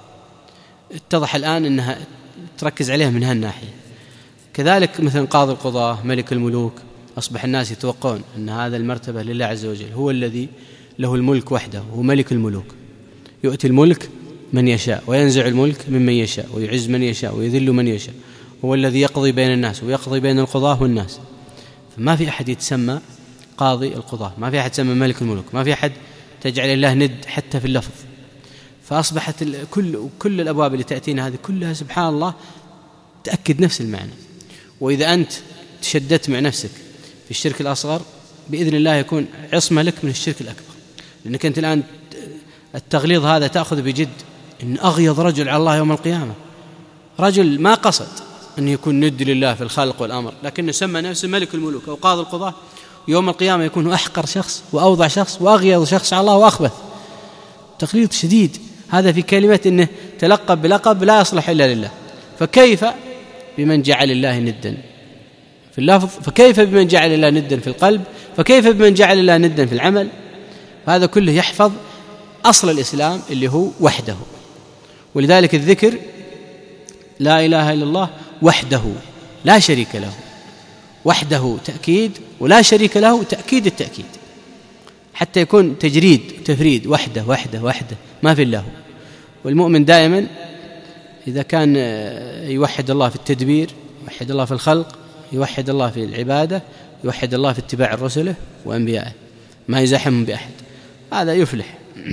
اتضح الآن أنها تركز عليها من هالناحية. كذلك مثلا قاضي القضاة ملك الملوك، أصبح الناس يتوقعون أن هذا المرتبة لله عز وجل، هو الذي له الملك وحده، هو ملك الملوك، يؤتي الملك من يشاء وينزع الملك ممن يشاء ويعز من يشاء ويذل من يشاء، هو الذي يقضي بين الناس ويقضي بين القضاة والناس. فما في أحد يتسمى قاضي القضاة، ما في أحد يتسمى ملك الملوك، ما في أحد تجعل الله ند حتى في اللفظ. فأصبحت كل كل الأبواب اللي تأتينا هذه كلها سبحان الله تأكد نفس المعنى. وإذا أنت تشددت مع نفسك في الشرك الأصغر بإذن الله يكون عصمة لك من الشرك الأكبر. لأنك أنت الآن التغليظ هذا تأخذ بجد، إن أغيظ رجل على الله يوم القيامة رجل ما قصد أن يكون ند لله في الخلق والأمر، لكنه سمى نفسه ملك الملوك أو قاضي القضاة، يوم القيامة يكون أحقر شخص وأوضع شخص وأغيظ شخص على الله وأخبث. تغليظ شديد هذا في كلمة أنه تلقب بلقب لا يصلح إلا لله، فكيف بمن جعل الله ندا في اللفظ، فكيف بمن جعل الله ندا في القلب، فكيف بمن جعل الله ندا في العمل. هذا كله يحفظ أصل الإسلام اللي هو وحده. ولذلك الذكر لا إله إلا الله وحده لا شريك له، وحده تأكيد ولا شريك له تأكيد التأكيد، حتى يكون تجريد وتفريد، وحده وحده وحده ما في الله. والمؤمن دائما إذا كان يوحد الله في التدبير، يوحد الله في الخلق، يوحد الله في العبادة، يوحد الله في اتباع رسله وأنبيائه، ما يزاحمهم بأحد، هذا يفلح.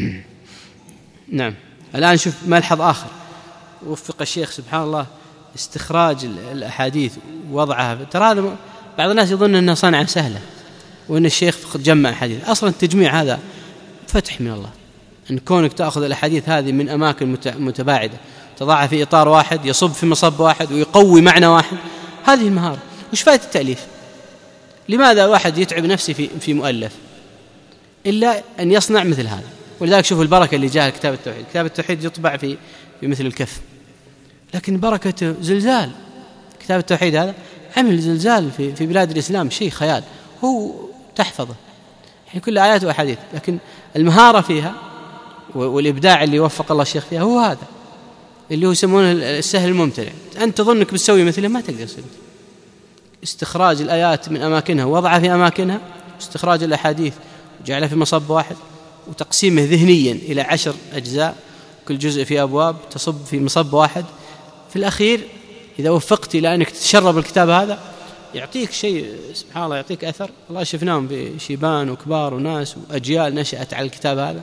نعم. الآن شوف ملحظ آخر وفق الشيخ سبحان الله استخراج الأحاديث ووضعها، ترى هذا بعض الناس يظن أنها صنعة سهلة وأن الشيخ جمع أحاديث، أصلا التجميع هذا فتح من الله، أن كونك تأخذ الأحاديث هذه من أماكن متباعدة تضعها في إطار واحد يصب في مصب واحد ويقوي معنى واحد، هذه المهارة. وش فائدة التأليف؟ لماذا الواحد يتعب نفسه في في مؤلف إلا أن يصنع مثل هذا؟ ولذلك شوفوا البركة اللي جاء كتاب التوحيد. كتاب التوحيد يطبع في في مثل الكف، لكن بركته زلزال. كتاب التوحيد هذا عمل زلزال في في بلاد الإسلام، شيء خيال، هو تحفظه يعني كل آيات وأحاديث، لكن المهارة فيها والإبداع اللي وفق الله الشيخ فيها هو هذا اللي هو يسمونه السهل الممتنع. أنت تظنك بتسوي مثله، ما تقدر تسوي. استخراج الآيات من أماكنها ووضعها في أماكنها، استخراج الأحاديث وجعلها في مصب واحد، وتقسيمه ذهنيا إلى عشر أجزاء كل جزء في أبواب تصب في مصب واحد. في الأخير إذا وفقت إلى أنك تتشرب الكتاب هذا يعطيك شيء سبحان الله، يعطيك أثر. الله شفناهم بشيبان وكبار وناس وأجيال نشأت على الكتاب هذا.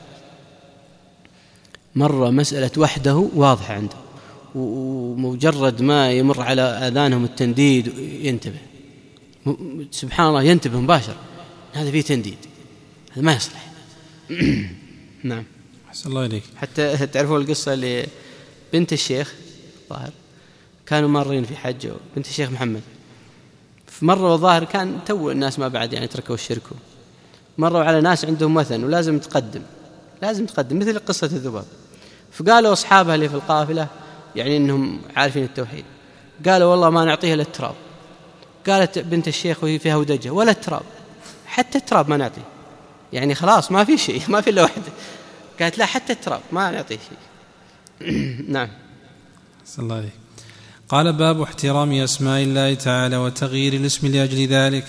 مرة مسألة وحده واضحة عنده، ومجرد ما يمر على آذانهم التنديد ينتبه، سبحان الله ينتبه مباشرة، هذا فيه تنديد، هذا ما يصلح. نعم. أحسن الله إليك. حتى تعرفوا القصة اللي بنت الشيخ ظاهر كانوا مارين في حج، بنت الشيخ محمد في مرة والظاهر كان تو الناس ما بعد يعني تركوا الشرك، مروا على ناس عندهم وثن ولازم تقدم لازم تقدم مثل قصة الذباب. فقالوا أصحابها اللي في القافلة يعني إنهم عارفين التوحيد، قالوا والله ما نعطيها للتراب. قالت بنت الشيخ وهي فيها ودجة ولا التراب، حتى التراب ما نعطيه، يعني خلاص ما في شيء، ما في إلا واحدة. قالت لا حتى التراب ما نعطيه شيء. نعم. صلى الله عليه. قال باب احترام أسماء الله تعالى وتغيير الاسم لأجل ذلك.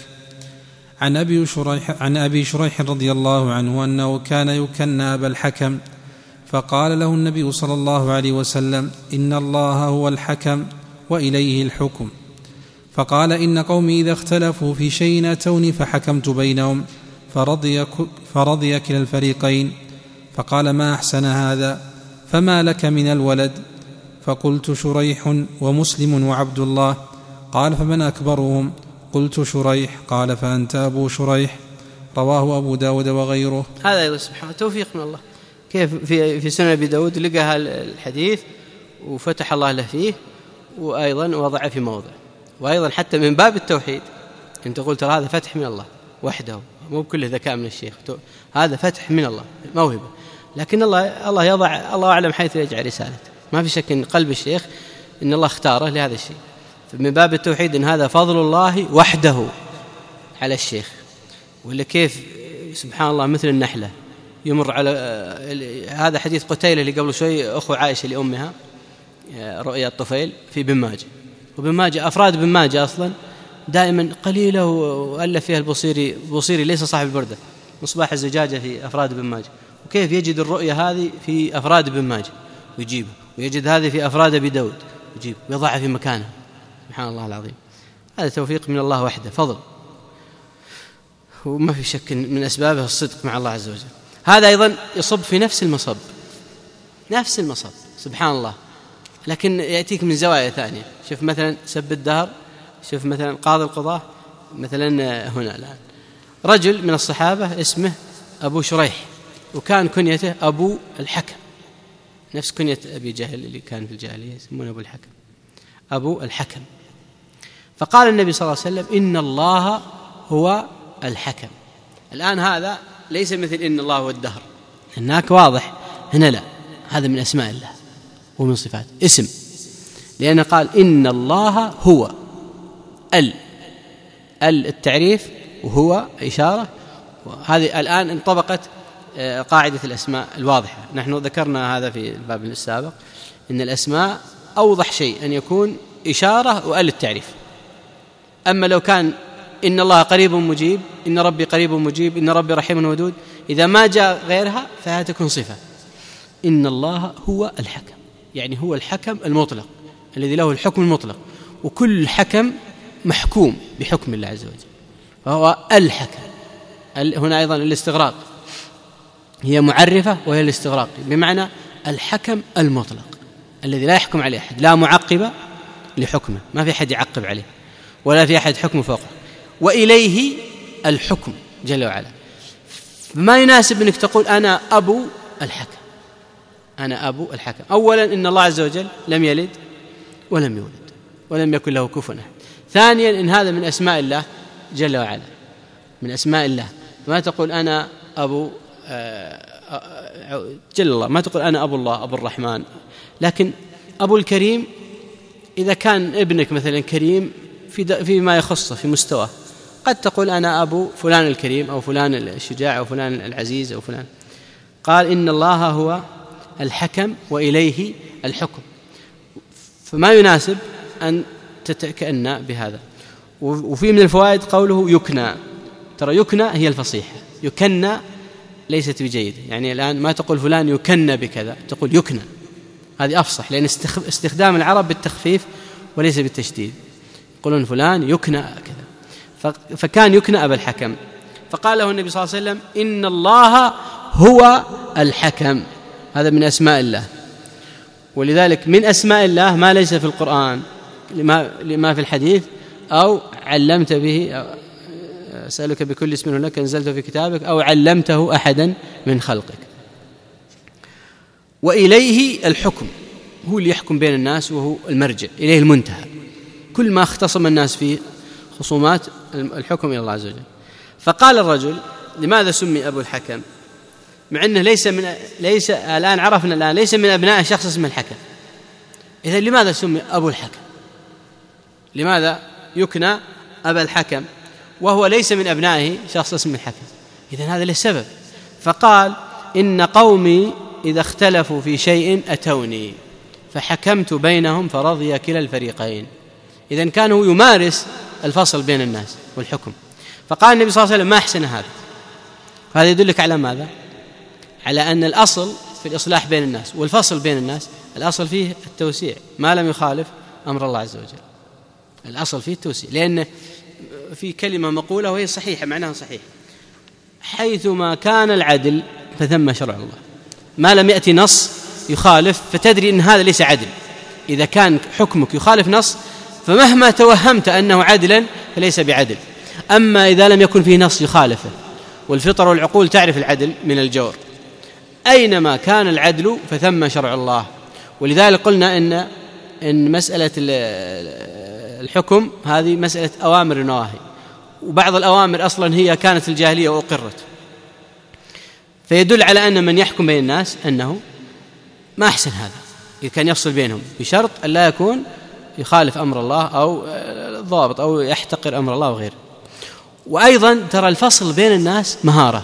عن أبي شريح, عن أبي شريح رضي الله عنه أنه كان يكنى أبا الحكم، فقال له النبي صلى الله عليه وسلم: إن الله هو الحكم وإليه الحكم. فقال: إن قومي إذا اختلفوا في شيء أتوني فحكمت بينهم فرضي, فرضي كلا الفريقين. فقال: ما أحسن هذا، فما لك من الولد؟ فقلت: شريح ومسلم وعبد الله. قال: فمن أكبرهم؟ قلت: شريح. قال: فأنت أبو شريح. رواه أبو داود وغيره. هذا أيضا سبحانه توفيق من الله، كيف في في سنن أبي داود لقى الحديث وفتح الله له فيه، وأيضا وضع في موضع. وأيضا حتى من باب التوحيد أنت قلت ترى هذا فتح من الله وحده، مو بكل ذكاء من الشيخ، هذا فتح من الله موهبة، لكن الله الله يضع، الله أعلم حيث يجعل رسالته. ما في شك أن قلب الشيخ إن الله اختاره لهذا الشيء. من باب التوحيد أن هذا فضل الله وحده على الشيخ. ولا كيف سبحان الله مثل النحلة يمر على هذا حديث قتيلة اللي قبل شوي أخو عائشة لأمها رؤيا الطفيل في بن ماجه. وبن ماجه أفراد بن ماجه أصلا دائما قليلة، وألف فيها البصيري. البصيري ليس صاحب البردة، مصباح الزجاجة في أفراد بن ماجه. وكيف يجد الرؤيا هذه في أفراد بن ماجه ويجيبه، ويجد هذه في أفراد أبي داود ويجيبه ويضعها في مكانه. سبحان الله العظيم، هذا توفيق من الله وحده، فضل، وما في شك من أسبابه الصدق مع الله عز وجل. هذا أيضا يصب في نفس المصب، نفس المصب سبحان الله، لكن يأتيك من زوايا ثانية. شوف مثلا سب الدهر، شوف مثلا قاضي القضاة، مثلا هنا الآن رجل من الصحابة اسمه أبو شريح وكان كنيته أبو الحكم، نفس كنية أبي جهل اللي كان في الجاهلية يسمونه أبو الحكم، أبو الحكم. فقال النبي صلى الله عليه وسلم إن الله هو الحكم. الآن هذا ليس مثل إن الله هو الدهر، هناك واضح، هنا لا، هذا من أسماء الله ومن صفات اسم، لأنه قال إن الله هو ال ال التعريف وهو إشارة. وهذه الآن انطبقت قاعدة الأسماء الواضحة. نحن ذكرنا هذا في الباب السابق إن الأسماء أوضح شيء أن يكون إشارة وال التعريف. أما لو كان إن الله قريب مجيب، إن ربي قريب مجيب، إن ربي رحيم ودود، إذا ما جاء غيرها فهذه تكون صفة. إن الله هو الحكم، يعني هو الحكم المطلق الذي له الحكم المطلق، وكل حكم محكوم بحكم الله عز وجل، فهو الحكم. هنا أيضا الاستغراق هي معرفة وهي الاستغراق، بمعنى الحكم المطلق الذي لا يحكم عليه أحد، لا معقب لحكمه، ما في أحد يعقب عليه ولا في أحد حكمه فوقه، وإليه الحكم جل وعلا. ما يناسب أنك تقول أنا أبو الحكم، أنا أبو الحكم. أولا إن الله عز وجل لم يلد ولم يولد ولم يكن له كفوا أحد. ثانيا إن هذا من أسماء الله جل وعلا، من أسماء الله. ما تقول أنا أبو جل الله، ما تقول أنا أبو الله أبو الرحمن. لكن أبو الكريم إذا كان ابنك مثلا كريم في فيما يخصه في مستواه، قد تقول أنا أبو فلان الكريم أو فلان الشجاع أو فلان العزيز أو فلان. قال إن الله هو الحكم وإليه الحكم، فما يناسب أن تتكأن بهذا. وفي من الفوائد قوله يكنى، ترى يكنى هي الفصيحة، يكنى ليست بجيدة. يعني الآن ما تقول فلان يكنى بكذا، تقول يكنى، هذه أفصح، لأن استخدام العرب بالتخفيف وليس بالتشديد، يقولون فلان يكنى كذا. فكان يكنى أبا الحكم. فقال له النبي صلى الله عليه وسلم إن الله هو الحكم، هذا من أسماء الله. ولذلك من أسماء الله ما ليس في القرآن لما, لما في الحديث أو علمت به، أسألك بكل اسم لك أنزلته في كتابك أو علمته أحدا من خلقك. وإليه الحكم، هو اللي يحكم بين الناس وهو المرجع، إليه المنتهى. كل ما اختصم الناس في خصومات الحكم إلى الله عز وجل. فقال الرجل لماذا سمي أبو الحكم مع أنه ليس من ليس الآن عرفنا الآن ليس من أبناء شخص اسمه الحكم، إذا لماذا سمي أبو الحكم؟ لماذا يكنى أبا الحكم وهو ليس من أبنائه شخص اسمه الحكم؟ إذن هذا له سبب. فقال إن قومي إذا اختلفوا في شيء أتوني فحكمت بينهم فرضي كلا الفريقين. إذن كان هو يمارس الفصل بين الناس والحكم. فقال النبي صلى الله عليه وسلم ما أحسن هذا. هذا يدلك على ماذا؟ على أن الأصل في الإصلاح بين الناس والفصل بين الناس الأصل فيه التوسيع ما لم يخالف أمر الله عز وجل. الأصل فيه التوسيع، لأن في كلمة مقولة وهي صحيحة معناها صحيح: حيثما كان العدل فثم شرع الله. ما لم يأتي نص يخالف فتدري أن هذا ليس عدل. إذا كان حكمك يخالف نص فمهما توهمت أنه عدلا فليس بعدل. أما إذا لم يكن فيه نص يخالفه، والفطر والعقول تعرف العدل من الجور، أينما كان العدل فثم شرع الله. ولذلك قلنا إن إن مسألة الحكم هذه مسألة أوامر ونواهي، وبعض الأوامر أصلا هي كانت في الجاهلية وأقرت، فيدل على أن من يحكم بين الناس أنه ما أحسن هذا إذا كان يفصل بينهم بشرط أن لا يكون يخالف أمر الله أو ضابط أو يحتقر أمر الله وغيره. وأيضا ترى الفصل بين الناس مهارة.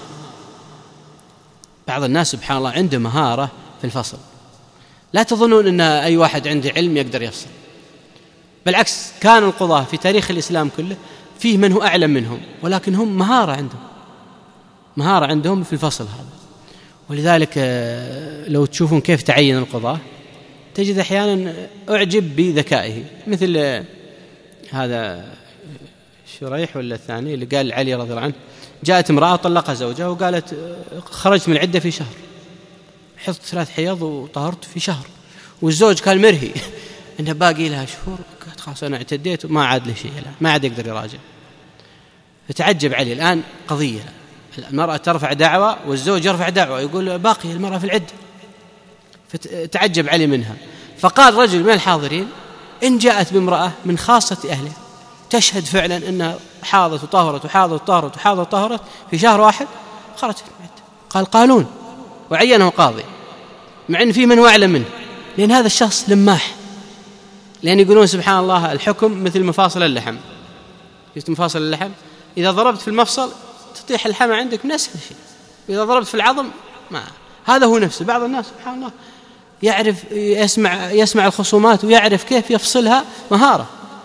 بعض الناس سبحان الله عنده مهارة في الفصل، لا تظنون أن أي واحد عنده علم يقدر يفصل، بالعكس كان القضاة في تاريخ الإسلام كله فيه من هو أعلم منهم، ولكن هم مهارة عندهم مهارة عندهم في الفصل هذا. ولذلك لو تشوفون كيف تعين القضاة تجد أحيانا أعجب بذكائه، مثل هذا شريح ولا الثاني اللي قال علي رضي الله عنه جاءت امرأة طلقها زوجها وقالت خرجت من العدة في شهر، حفظت ثلاث حيض وطهرت في شهر، والزوج كان مرهي إنه باقي لها شهور، قالت خلاص أنا اعتديت وما عاد له شيء الآن، ما عاد يقدر يراجع. فتعجب علي الآن قضية المرأة ترفع دعوة والزوج يرفع دعوة، يقول باقي المرأة في العدة، فتعجب علي منها. فقال رجل من الحاضرين: إن جاءت بامرأة من خاصة أهله تشهد فعلا أنها حاضت وطهرت وحاضت وطهرت وحاضت وطهرت في شهر واحد خرجت من العدة. قال: قانون، وعينه قاضي، مع أن في من أعلم منه، لأن هذا الشخص لماح. لأن يقولون سبحان الله الحكم مثل مفاصل اللحم. قلت مفاصل اللحم، إذا ضربت في المفصل تطيح اللحمة عندك من أسهل شيء، وإذا ضربت في العظم ما. هذا هو نفسه. بعض الناس سبحان الله يعرف يسمع يسمع الخصومات ويعرف كيف يفصلها مهارة.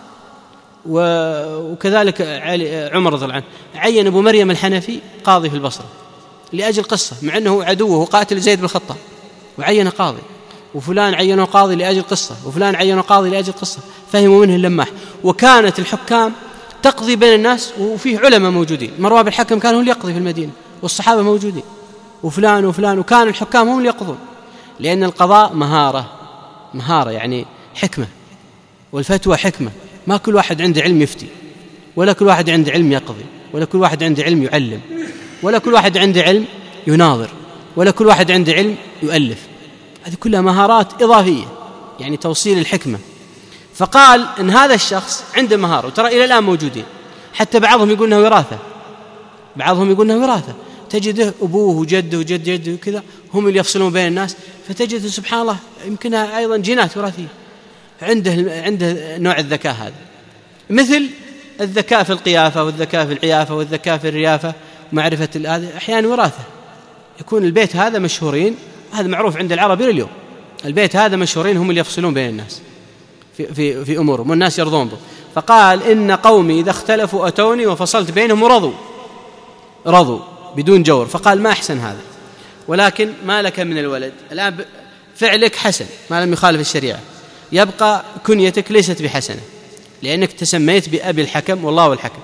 وكذلك عمر رضي الله عنه عين أبو مريم الحنفي قاضي في البصرة لأجل قصة، مع أنه عدوه قاتل زيد بن الخطاب، وعين قاضي، وفلان عينه قاضي لأجل قصة، وفلان عينه قاضي لأجل قصة، فهموا منه اللماح. وكانت الحكام تقضي بين الناس، وفيه علماء موجودين. مروان بن الحكم كان هو اللي يقضي في المدينة، والصحابة موجودين، وفلان وفلان، وكان الحكام هم اللي يقضون، لأن القضاء مهارة مهارة يعني حكمة، والفتوى حكمة. ما كل واحد عنده علم يفتي، ولا كل واحد عنده علم يقضي، ولا كل واحد عنده علم يعلم، ولا كل واحد عنده علم يناظر، ولا كل واحد عنده علم يؤلف. هذه كلها مهارات إضافية، يعني توصيل الحكمة. فقال إن هذا الشخص عنده مهارة، وترى إلى الآن موجودين، حتى بعضهم يقول إنه وراثة، بعضهم يقول إنه وراثة، تجده أبوه وجده وجد جده وكذا هم اللي يفصلون بين الناس، فتجد سبحان الله يمكنها أيضا جينات وراثية، عنده عنده نوع الذكاء هذا، مثل الذكاء في القيافة والذكاء في العيافة والذكاء في الريافة ومعرفة هذا أحيانا وراثة. يكون البيت هذا مشهورين، هذا معروف عند العرب إلى اليوم، البيت هذا مشهورين هم اللي يفصلون بين الناس في في في أمورهم، والناس يرضون به. فقال: إن قومي إذا اختلفوا أتوني وفصلت بينهم ورضوا رضوا بدون جور. فقال: ما أحسن هذا، ولكن ما لك من الولد الآن، فعلك حسن ما لم يخالف الشريعة، يبقى كنيتك ليست بحسنة لأنك تسميت بأبي الحكم والله الحكم.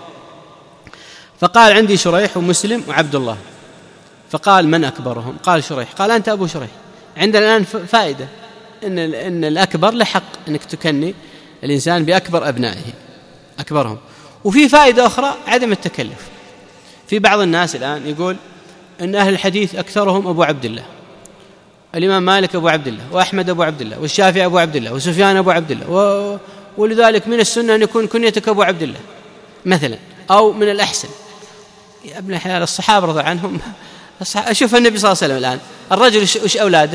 فقال: عندي شريح ومسلم وعبد الله. فقال: من أكبرهم؟ قال: شريح. قال: أنت أبو شريح. عندنا الآن فائدة إن, إن الأكبر لحق أنك تكني الإنسان بأكبر أبنائه أكبرهم. وفي فائدة أخرى عدم التكلف. في بعض الناس الآن يقول أن أهل الحديث أكثرهم أبو عبد الله، الإمام مالك أبو عبد الله، وأحمد أبو عبد الله، والشافعي أبو عبد الله، وسفيان أبو عبد الله، و... ولذلك من السنة أن يكون كنيتك أبو عبد الله مثلا، أو من الأحسن يا ابن الحلال الصحابة رضي عنهم. أشوف النبي صلى الله عليه وسلم الآن الرجل وش أولاده؟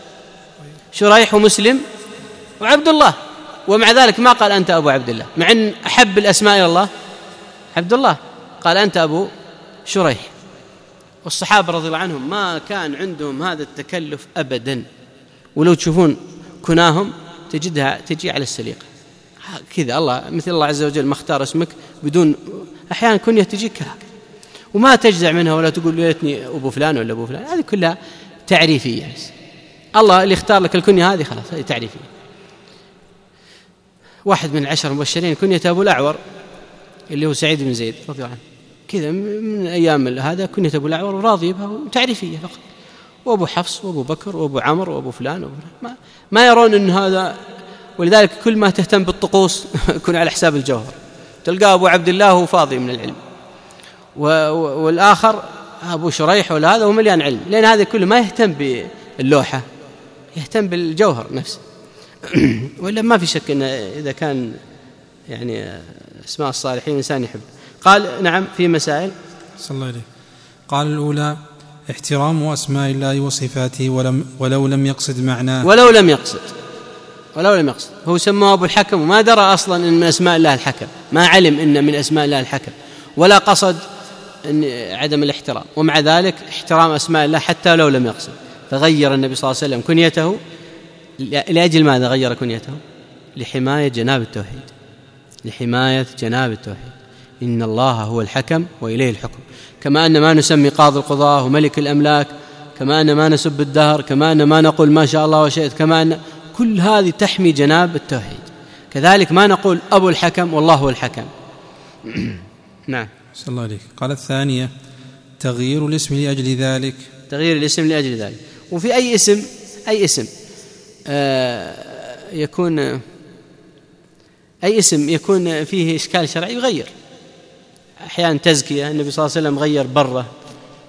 شريح ومسلم وعبد الله، ومع ذلك ما قال أنت أبو عبد الله، مع أن أحب الأسماء إلى الله عبد الله، قال أنت أبو شريح. والصحابة رضي الله عنهم ما كان عندهم هذا التكلف أبدا، ولو تشوفون كناهم تجدها تجي على السليقة كذا، الله مثل الله عز وجل ما اختار اسمك بدون، أحيانا كنية تجيك هكذا وما تجزع منها ولا تقول ليتني أبو فلان ولا أبو فلان، هذه كلها تعريفية. الله اللي اختار لك الكنية هذه خلاص هذه تعريفية. واحد من العشر المبشرين كنية أبو الأعور اللي هو سعيد بن زيد رضي الله عنه، كذا من أيام هذا كنية أبو الأعور وراضي بها تعريفية فقط. وأبو حفص وأبو بكر وأبو عمر وأبو فلان وأبو فلان. ما, ما يرون أن هذا، ولذلك كل ما تهتم بالطقوس يكون على حساب الجوهر. تلقى أبو عبد الله هو فاضي من العلم، والآخر أبو شريح ولا هذا هو مليان علم، لأن هذا كله ما يهتم باللوحة، يهتم بالجوهر نفسه. ولا ما في شك أن إذا كان يعني اسماء الصالحين إنسان يحب. قال نعم في مسائل صلى الله عليه. قال الأولى احترام أسماء الله وصفاته ولم ولو لم يقصد معناه، ولو لم يقصد ولو لم يقصد هو سماه أبو الحكم وما درى أصلا إن من أسماء الله الحكم، ما علم إن من أسماء الله الحكم، ولا قصد إن عدم الاحترام، ومع ذلك احترام أسماء الله حتى لو لم يقصد. فغير النبي صلى الله عليه وسلم كنيته لأجل ماذا غير كنيته؟ لحماية جناب التوحيد، لحماية جناب التوحيد. إن الله هو الحكم وإليه الحكم، كما أن ما نسمي قاضي القضاة وملك الأملاك، كما أن ما نسب الدهر، كما أن ما نقول ما شاء الله وشئت، كما أن كل هذه تحمي جناب التوحيد. كذلك ما نقول أبو الحكم والله هو الحكم. نعم صلى الله عليك. قال الثانية تغيير الاسم لأجل ذلك، تغيير الاسم لأجل ذلك. وفي أي اسم أي اسم آه يكون أي اسم يكون فيه إشكال شرعي يغير. أحيانا تزكية، النبي صلى الله عليه وسلم غير برة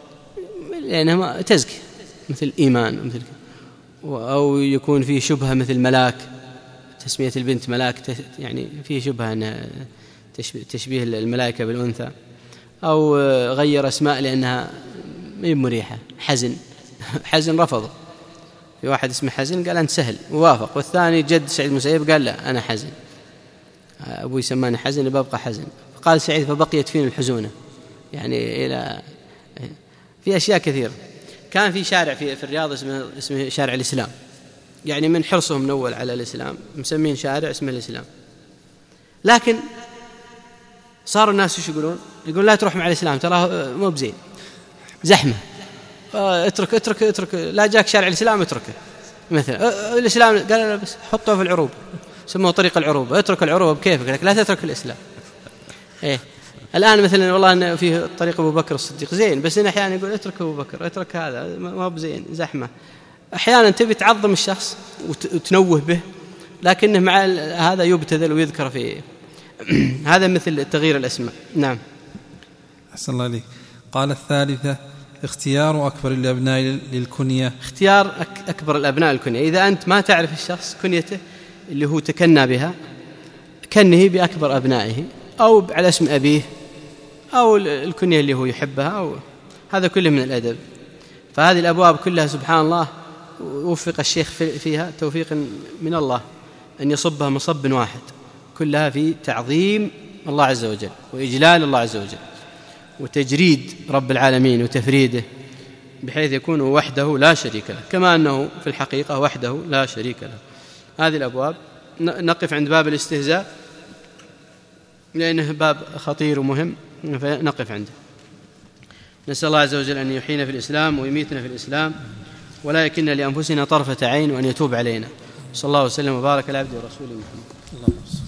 لأنها تزكية مثل الإيمان مثل، أو يكون فيه شبهة مثل ملاك، تسمية البنت ملاك يعني فيه شبهة أن تشبيه الملائكة بالأنثى، أو غير أسماء لأنها مي مريحة. حزن حزن رفضه، في واحد اسمه حزن قال أنت سهل ووافق، والثاني جد سعيد المسيب قال لا أنا حزن، أبوي سماني حزن ببقى حزن، قال سعيد فبقيت فينا الحزونة. يعني إلى في أشياء كثيرة. كان في شارع في, في الرياض اسمه, اسمه شارع الإسلام، يعني من حرصهم من أول على الإسلام مسمين شارع اسمه الإسلام، لكن صاروا الناس وش يقولون؟ يقول لا تروح مع الإسلام تراه مو بزين، زحمة، اترك اترك اترك لا جاك شارع الإسلام اتركه. مثلا الإسلام قال لا بس حطه في العروبة، سموه طريق العروبة، اترك العروبة بكيفك لك لا تترك الإسلام. إيه الآن مثلا والله إن فيه طريق أبو بكر الصديق زين، بس إن أحيانا يقول اترك أبو بكر، اترك هذا ما بزين زحمة. أحيانا تبي تعظم الشخص وتنوه به، لكنه مع هذا يبتذل ويذكر فيه. هذا مثل تغيير الأسماء. نعم. أحسن الله عليك. قال الثالثة اختيار أكبر الأبناء للكنية. اختيار أكبر الأبناء للكنية، إذا أنت ما تعرف الشخص كنيته اللي هو تكنى بها كنه بأكبر أبنائه، أو على اسم أبيه، أو الكنية اللي هو يحبها، أو هذا كله من الأدب. فهذه الأبواب كلها سبحان الله وفق الشيخ فيها توفيق من الله أن يصبها مصب واحد، كلها في تعظيم الله عز وجل وإجلال الله عز وجل وتجريد رب العالمين وتفريده، بحيث يكون وحده لا شريك له، كما أنه في الحقيقة وحده لا شريك له. هذه الأبواب نقف عند باب الاستهزاء لأنه باب خطير ومهم، فنقف عنده. نسأل الله عز وجل أن يحيينا في الإسلام ويميتنا في الإسلام، ولا يكلنا لأنفسنا طرفة عين، وأن يتوب علينا. صلى الله وسلم وبارك على عبده ورسوله محمد.